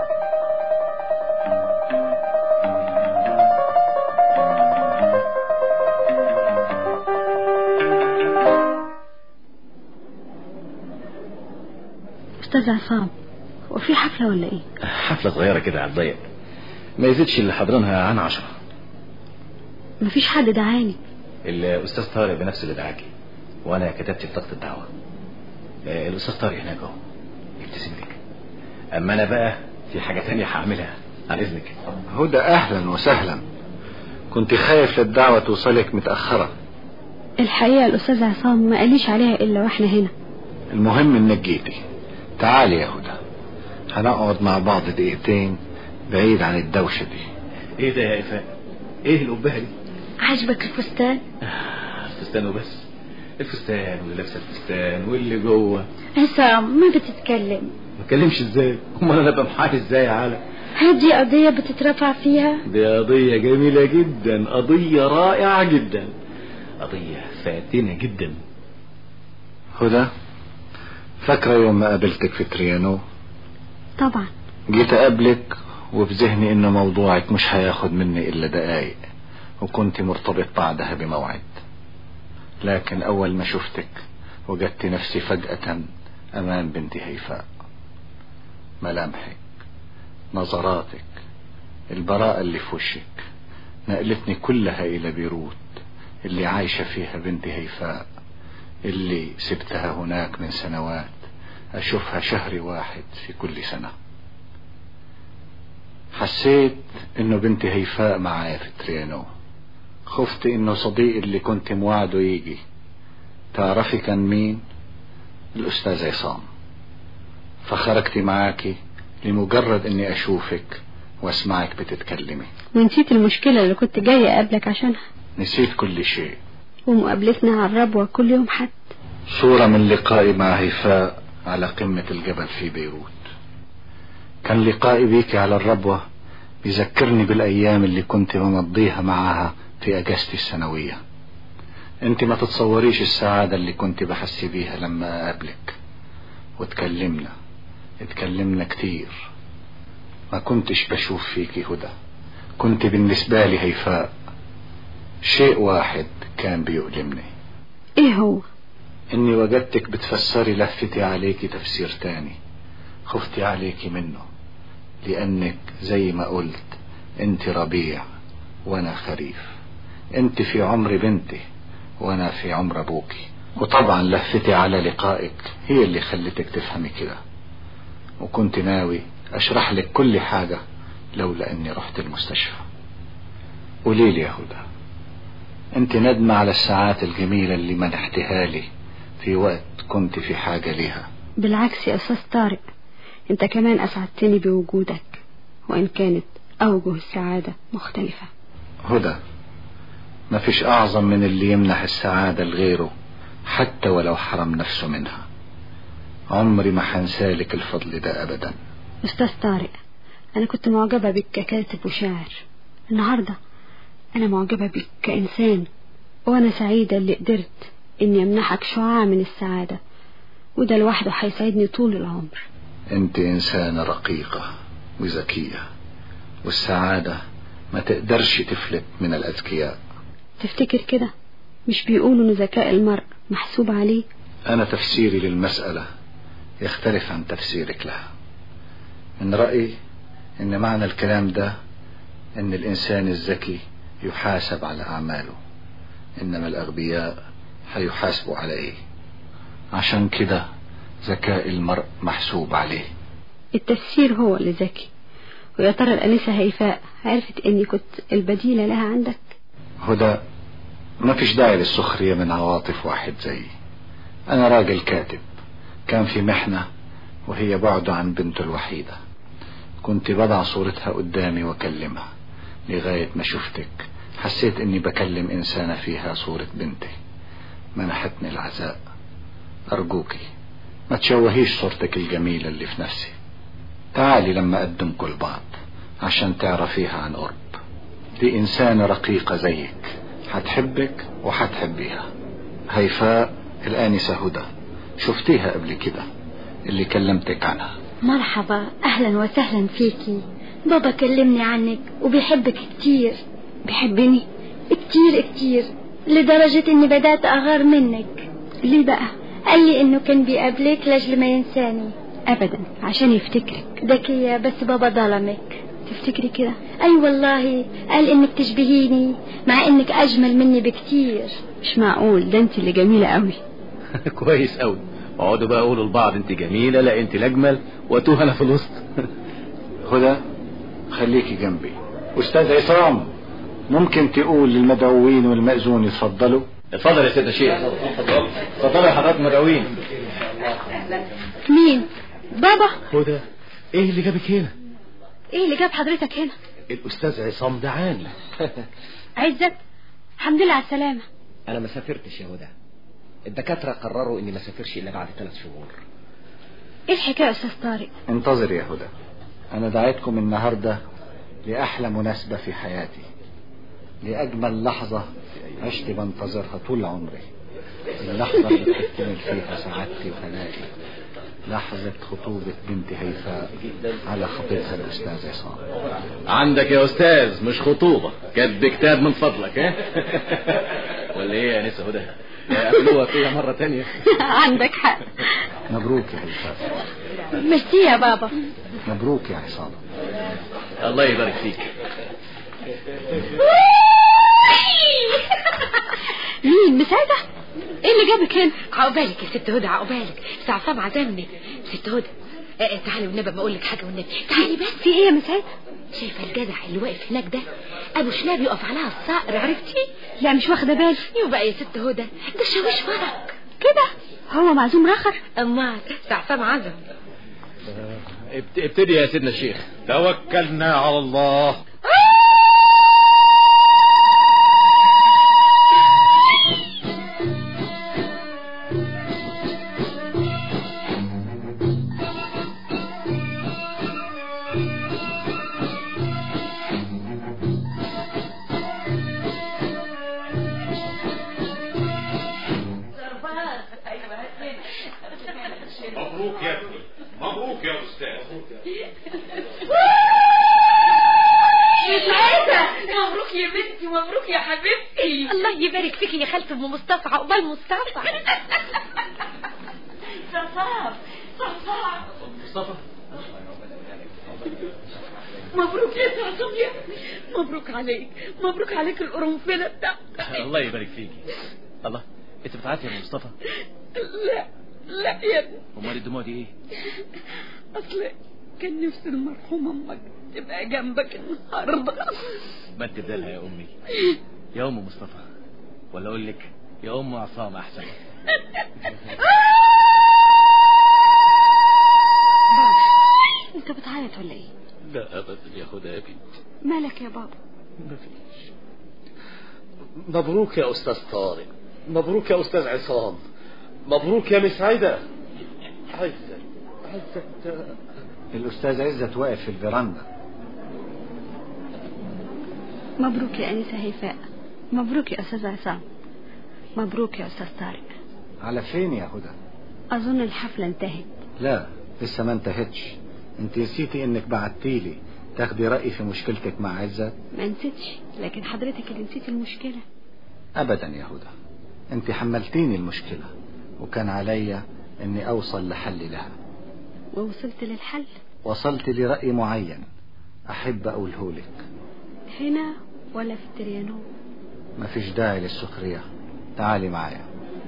B: أستاذ عصام وفي حفلة ولا ايه؟
C: حفلة صغيرة كده على الضيق، ما يزيدش اللي حضرنها عن 10.
B: مفيش حد دعاني.
C: الأستاذ طارق بنفسه اللي دعاكي، وأنا كتبت بطاقة الدعوة. الأستاذ طارق هناك اهو يبتسم لك. أما أنا بقى في حاجة تانية هعملها عن إذنك.
J: هدى أهلا وسهلا. كنت خايف للدعوة توصلك متأخرة.
B: الحقيقة الأستاذ عصام ما قاليش عليها إلا وإحنا هنا.
J: المهم إنك جيتي. تعالي يا هدى، هنقعد مع بعض دقيقتين بعيد عن الدوشة دي.
C: ايه ده يا إفاء؟ ايه القبهة دي؟
B: عجبك الفستان؟
C: الفستان وبس؟ الفستان واللي لابسه الفستان واللي جوه.
B: عصام ما بتتكلم.
C: ما اتكلمش ازاي؟ امال انا ابقى محامي ازاي يا عالم؟
B: هذه قضية بتترفع فيها؟
C: دي قضية جميلة جدا، قضية رائعة جدا، قضية فاتنة جدا.
J: هدى فاكرة يوم ما قابلتك في تريانو؟
B: طبعا.
J: جيت اقابلك وفي ذهني انه موضوعك مش هياخد مني الا دقايق، وكنت مرتبط بعدها بموعد. لكن اول ما شفتك وجدت نفسي فجأة امام بنت هيفاء. ملامحك، نظراتك، البراءة اللي في وشك نقلتني كلها الى بيروت اللي عايشة فيها بنت هيفاء، اللي سبتها هناك من سنوات اشوفها شهر واحد في كل سنة. حسيت انه بنت هيفاء معايا في تريانو. خفت انه صديقي اللي كنت موعده يجي. تعرفي كان مين؟ الأستاذ عصام. فخرجت معاكي لمجرد اني اشوفك واسمعك بتتكلمي.
B: ونسيت المشكلة اللي كنت جاية اقابلك عشانها؟
J: نسيت كل شيء.
B: ومقابلتنا على الربوة كل يوم حد.
J: صورة من لقائي مع هيفاء على قمة الجبل في بيروت. كان لقائي بيكي على الربوة بيذكرني بالأيام اللي كنت بمضيها معاها في أجازتي السنوية. انت ما تتصوريش السعادة اللي كنت بحس بيها لما أقابلك. اتكلمنا كتير. ما كنتش بشوف فيكي هدى، كنت بالنسبة لي هيفاء. شيء واحد كان بيؤلمني.
B: ايه هو؟
J: اني وجدتك بتفسري لفتي عليكي تفسير تاني. خفتي عليكي منه، لانك زي ما قلت انت ربيع وانا خريف. انت في عمر بنتي وانا في عمر ابوكي. وطبعا لفتي على لقائك هي اللي خلتك تفهمي كده. وكنت ناوي اشرح لك كل حاجة لولا اني رحت المستشفى. قوليلي يا هدى، انت ندمة على الساعات الجميلة اللي منحتها لي في وقت كنت في حاجة ليها؟
B: بالعكس يا أستاذ طارق، انت كمان اسعدتني بوجودك، وان كانت اوجه السعادة مختلفة.
J: هدى، ما فيش اعظم من اللي يمنح السعادة لغيره حتى ولو حرم نفسه منها. عمري ما حنسالك الفضل ده ابدا.
B: أستاذ طارق، أنا كنت معجبة بك ككاتب وشاعر. النهاردة أنا معجبة بك كإنسان، وأنا سعيدة اللي قدرت إني أمنحك شعاع من السعادة، وده لوحده هيسعدني طول العمر.
C: انت إنسانة رقيقة وذكية، والسعادة ما تقدرش تفلت من الأذكياء.
B: تفتكر كده؟ مش بيقولوا إن ذكاء المرء محسوب عليه؟
C: أنا تفسيري للمسألة يختلف عن تفسيرك لها. من رأيي إن معنى الكلام ده إن الإنسان الذكي يحاسب على أعماله، إنما الأغبياء هيحاسبوا على إيه؟ عشان كده ذكاء المرء محسوب عليه.
B: التفسير هو اللي ذكي. ويا ترى الأنسة هيفاء عرفت إني كنت البديلة لها عندك؟
C: هدى، ما فيش داعي للسخرية من عواطف واحد زيي. أنا راجل كاتب كان في محنة، وهي بعد عن بنته الوحيدة. كنت بضع صورتها قدامي وأكلمها، لغاية ما شفتك حسيت إني بكلم إنسانة فيها صورة بنتي. منحتني العزاء. أرجوكي ما تشوهيش صورتك الجميلة اللي في نفسي. تعالي لما أقدمكم لبعض عشان تعرفيها عن قرب. دي إنسانة رقيقة زيك، هتحبك وهتحبيها. هيفاء الآنسة هدى، شفتيها قبل كده اللي كلمتك عنها.
K: مرحبا، أهلا وسهلا فيكي. بابا كلمني عنك وبيحبك كتير.
B: بيحبني
K: كتير كتير، لدرجة إني بدأت أغار منك.
B: ليه بقى؟
K: قال لي إنه كان بيقابلك لأجل ما ينساني.
B: أبدا، عشان يفتكرك.
K: ذكية، بس بابا ظلمك.
B: تفتكري كده؟
K: أي والله، قال إنك تشبهيني مع إنك أجمل مني بكتير.
B: مش معقول، ده أنت اللي جميلة قوي.
L: كويس قوي. اقعدوا بقى قولوا لبعض انت جميلة، لا انت الأجمل، واتوه أنا في الوسط.
C: هدى خليكي جنبي. أستاذ عصام، ممكن تقول للمدعوين والمأذون يتفضلوا؟
L: اتفضل يا سيدنا الشيخ. اتفضلوا يا حضرات المدعوين.
K: مين؟ بابا؟
L: هدى، ايه اللي جابك هنا؟
K: ايه اللي جاب حضرتك هنا؟
L: الأستاذ عصام دعاني.
K: عزت، الحمد لله على السلامة.
F: أنا ما سافرتش يا هدى. الدكاترة قرروا إني ما سافرش إلا بعد 3 شهور.
K: ايه الحكاية يا أستاذ طارق؟
C: انتظر يا هدى، أنا دعيتكم النهاردة لأحلى مناسبة في حياتي، لأجمل لحظة عشت بنتظرها طول عمري، اللحظة اللي بتكتمل فيها سعادتي وهنائي، لحظة خطوبة بنتي هيفاء على خطيبها الأستاذ عصام.
L: عندك يا أستاذ مش خطوبة، كاتب كتاب من فضلك. ولا ايه يا نسا هدى؟ قابلوها فيها مرة تانية.
K: عندك حق.
C: مبروك يا هيفاء.
K: ميرسي يا بابا.
C: مبروك يا عصام.
L: الله يبارك فيك.
K: مين؟ مساعدة؟ ايه اللي جابك هنا؟
A: عقبالك يا ست هدى، عقبالك. عصام عزمني. ست هدى تعالي والنبي ما اقول لك حاجه والنبي. تعالي بس.
K: في ايه يا مساعدة؟
A: شايفه الجدع اللي واقف هناك ده؟ ابو شلاب يقف عليها الصقر، عرفتي؟
K: لا مش واخده بالي.
A: يبقى يا ست هدى ده شاويش فرج
K: كده. هو معزوم رخر؟
A: امال عصام عزم.
L: ابتدي يا سيدنا الشيخ.
E: توكلنا على الله. مبروك يا ابني، مبروك يا أستاذ.
A: مبروك يا بنتي، مبروك يا حبيبتي. الله يبارك فيك يا خالة ام مصطفى، عقبال مصطفى.
L: مصطفى
A: مبروك يا عصام يا ابني، مبروك عليك، مبروك عليك القرنفله بتاعتك.
L: الله يبارك فيكي. الله، انت بتعيطي يا مصطفى؟
A: لا يا ابني.
L: امال الدموع دي ايه؟
A: اصل كان نفسي المرحومه امك تبقى جنبك النهارده.
L: ما انت بدالها يا امي، يا ام مصطفى، ولا اقول لك يا ام عصام احسن.
B: بابا، انت بتعيط ولا ايه؟
L: لا ابدا يا هدى يا بنتي.
B: مالك يا بابا؟
L: مفيش.
M: مبروك يا أستاذ طارق، مبروك يا أستاذ عصام، مبروك يا مسعدة. عزت
C: الأستاذ عزت واقف في الفيراندا.
B: مبروك يا أنسة هيفاء، مبروك يا أستاذ عصام، مبروك يا أستاذ طارق.
C: على فين يا هدى؟
B: أظن الحفلة انتهت.
C: لا لسه ما انتهتش. انت نسيتي انك بعتيلي تاخدي رأيي في مشكلتك مع عزت.
B: ما نسيتش، لكن حضرتك اللي نسيت المشكلة.
C: أبدا يا هدى، انت حملتيني المشكلة وكان عليا اني اوصل لحل لها.
B: ووصلت للحل؟
C: وصلت لرأي معين احب اقوله لك.
B: هنا ولا في التريانو؟
C: ما فيش داعي للسخرية، تعالي معايا.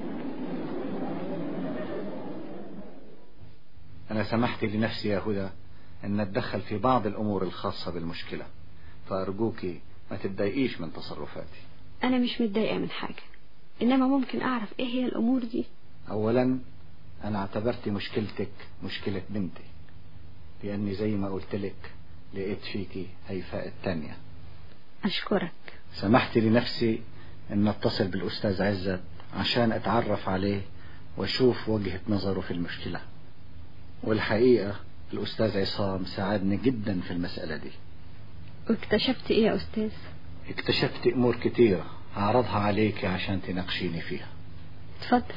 C: انا سمحت لنفسي يا هدى ان اتدخل في بعض الامور الخاصة بالمشكلة، فارجوكي ما تتضايقيش من تصرفاتي.
B: انا مش متضايقة من حاجة، انما ممكن اعرف ايه هي الامور دي؟
C: اولا انا اعتبرت مشكلتك مشكلة بنتي، لاني زي ما قلت لك لقيت فيكي هيفاء التانية.
B: اشكرك.
C: سمحت لنفسي ان اتصل بالاستاذ عزت عشان اتعرف عليه واشوف وجهة نظره في المشكلة، والحقيقة الاستاذ عصام ساعدني جدا في المسألة دي.
B: واكتشفت ايه يا استاذ؟
C: اكتشفت امور كتيرة هعرضها عليك عشان تناقشيني فيها.
B: اتفضل.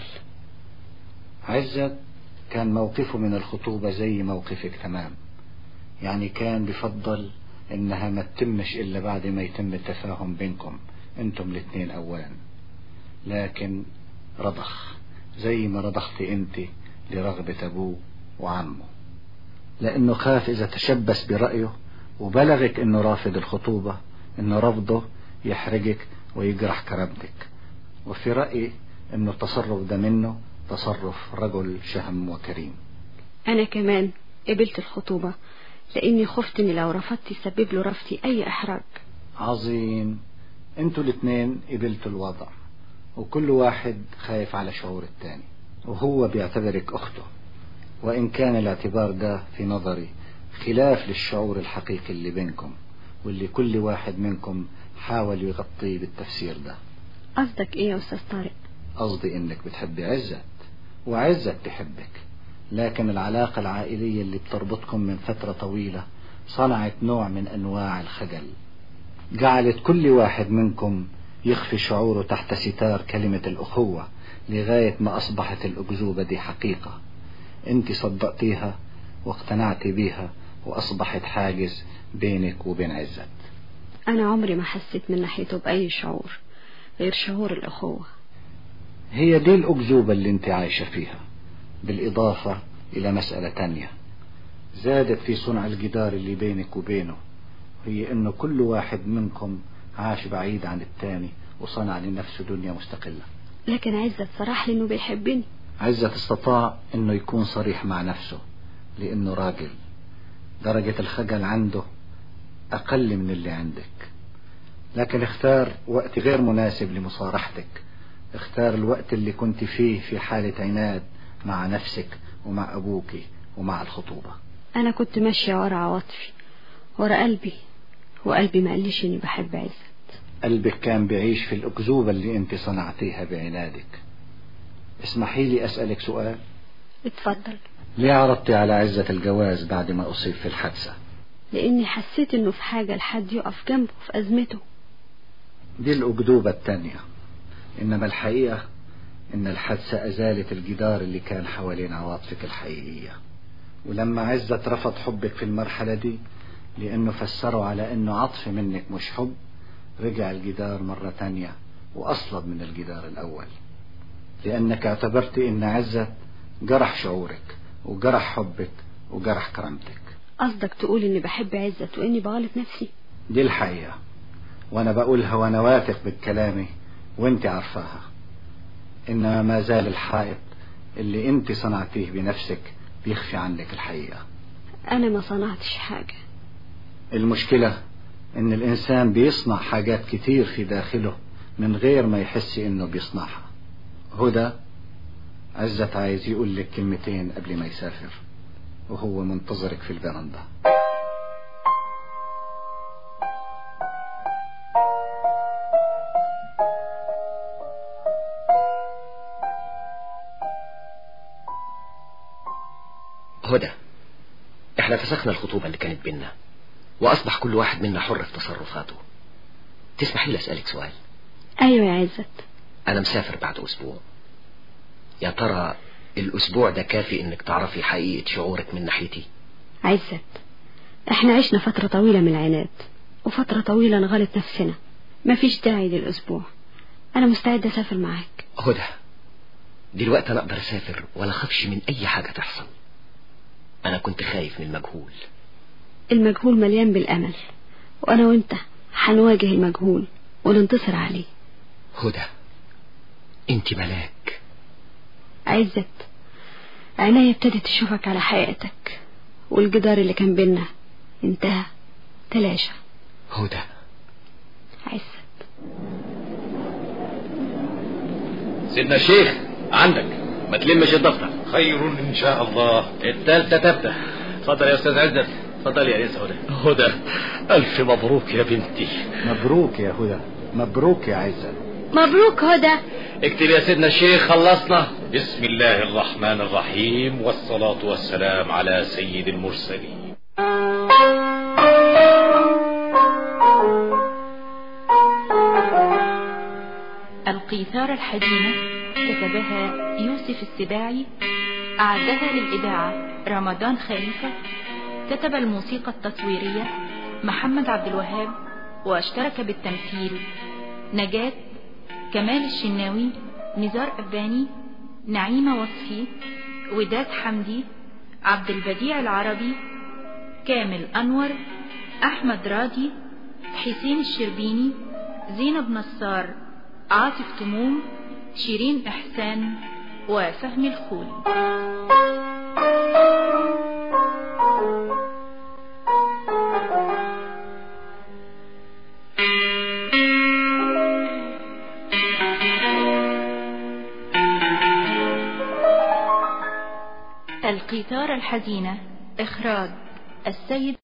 C: عزت كان موقفه من الخطوبة زي موقفك تمام، يعني كان بفضل انها ما تتمش الا بعد ما يتم التفاهم بينكم انتم الاثنين اولا، لكن رضخ زي ما رضخت انت لرغبة ابوه وعمه، لانه خاف اذا تشبث برأيه وبلغك انه رافض الخطوبة انه رفضه يحرجك ويجرح كرامتك. وفي رأيي انه التصرف ده منه تصرف رجل شهم وكريم.
B: انا كمان قبلت الخطوبة لاني خفت اني لو رفضت يسبب له رفضي اي احراج.
C: عظيم، انتوا الاثنين قبلتوا الوضع وكل واحد خايف على شعور التاني، وهو بيعتبرك اخته، وان كان الاعتبار ده في نظري خلاف للشعور الحقيقي اللي بينكم واللي كل واحد منكم حاول يغطيه بالتفسير ده.
B: قصدك ايه يا استاذ طارق؟
C: قصدي انك بتحبي عزت وعزت تحبك، لكن العلاقة العائلية اللي بتربطكم من فترة طويلة صنعت نوع من انواع الخجل، جعلت كل واحد منكم يخفي شعوره تحت ستار كلمة الأخوة لغاية ما أصبحت الأكذوبة دي حقيقة. انت صدقتيها واقتنعتي بيها وأصبحت حاجز بينك وبين عزت.
B: أنا عمري ما حسيت من ناحيته بأي شعور غير شعور الأخوة.
C: هي دي الأكذوبة اللي انت عايشة فيها، بالإضافة إلى مسألة تانية زادت في صنع الجدار اللي بينك وبينه، هي انه كل واحد منكم عاش بعيد عن التاني وصنع لنفسه دنيا مستقلة.
B: لكن عزت صرح لي انه بيحبني.
C: عزت استطاع انه يكون صريح مع نفسه لانه راجل، درجة الخجل عنده اقل من اللي عندك، لكن اختار وقت غير مناسب لمصارحتك، اختار الوقت اللي كنت فيه في حالة عناد مع نفسك ومع ابوك ومع الخطوبة.
B: انا كنت ماشية ورا عواطفي، ورا قلبي، وقلبي ما قاليش اني بحب عزت.
C: قلبك كان بيعيش في الأكذوبة اللي انت صنعتيها بعنادك. اسمحي لي أسألك سؤال.
B: اتفضل.
C: ليه عرضتي على عزة الجواز بعد ما أصيب في الحادثة؟
B: لاني حسيت انه في حاجة لحد يقف جنبه في أزمته.
C: دي الأكذوبة التانية، إنما الحقيقة إن الحادثة أزالت الجدار اللي كان حوالين عواطفك الحقيقية، ولما عزة رفض حبك في المرحلة دي لأنه فسروا على أنه عطف منك مش حب، رجع الجدار مرة تانية وأصلب من الجدار الأول، لأنك اعتبرت أن عزة جرح شعورك وجرح حبك وجرح كرامتك.
B: قصدك تقول أني بحب عزة وأني بغلط نفسي؟
C: دي الحقيقة، وأنا بقولها وأنا واثق بكلامي وأنت عارفاها، إنما ما زال الحائط اللي أنت صنعتيه بنفسك بيخفي عنك الحقيقة.
B: أنا ما صنعتش حاجة.
C: المشكلة إن الإنسان بيصنع حاجات كتير في داخله من غير ما يحس إنه بيصنعها. هدى، عزت عايز يقول لك كلمتين قبل ما يسافر وهو منتظرك في البرندة.
F: هدى، احنا فسخنا الخطوبة اللي كانت بينا، واصبح كل واحد منا حر في تصرفاته. تسمحي لي اسألك سؤال؟
B: ايوه يا عزت.
F: انا مسافر بعد اسبوع، يا ترى الاسبوع ده كافي انك تعرفي حقيقة شعورك من ناحيتي؟
B: عزت، احنا عشنا فترة طويلة من العناد وفترة طويلة نغلط نفسنا، مفيش داعي للاسبوع. انا مستعد اسافر معاك.
F: هدى، دلوقتي انا اقدر اسافر ولا اخافش من اي حاجة تحصل. انا كنت خايف من المجهول.
B: المجهول مليان بالامل، وانا وانت هنواجه المجهول وننتصر عليه.
F: هدى، انت ملاك.
B: عزت، عينيا ابتدت تشوفك على حقيقتك، والجدار اللي كان بينا انتهى، تلاشى.
F: هدى.
B: عزت.
L: سيدنا الشيخ عندك، ما تلمش الدفتر.
C: خير ان شاء الله.
L: التالتة تبدأ. اتفضل يا استاذ عزت. اتفضل يا انسه هدى.
M: هدى، الف مبروك يا بنتي.
C: مبروك يا هدى، مبروك يا عزت.
K: مبروك هدى.
L: اكتب يا سيدنا الشيخ. خلصنا.
E: بسم الله الرحمن الرحيم، والصلاة والسلام على سيد المرسلين.
N: القيثارة الحزينة كتبها يوسف السباعي، أعدها للإذاعة رمضان خليفة، كتب الموسيقى التصويرية محمد عبد الوهاب، واشترك بالتمثيل نجاة، كمال الشناوي، نزار أباني، نعيمة وصفي، وداد حمدي، عبد البديع العربي، كامل أنور، أحمد راضي، حسين الشربيني، زينب نصار، عاطف تموم، شيرين إحسان، وفهمي الخولي. القيثارة الحزينة، إخراج السيد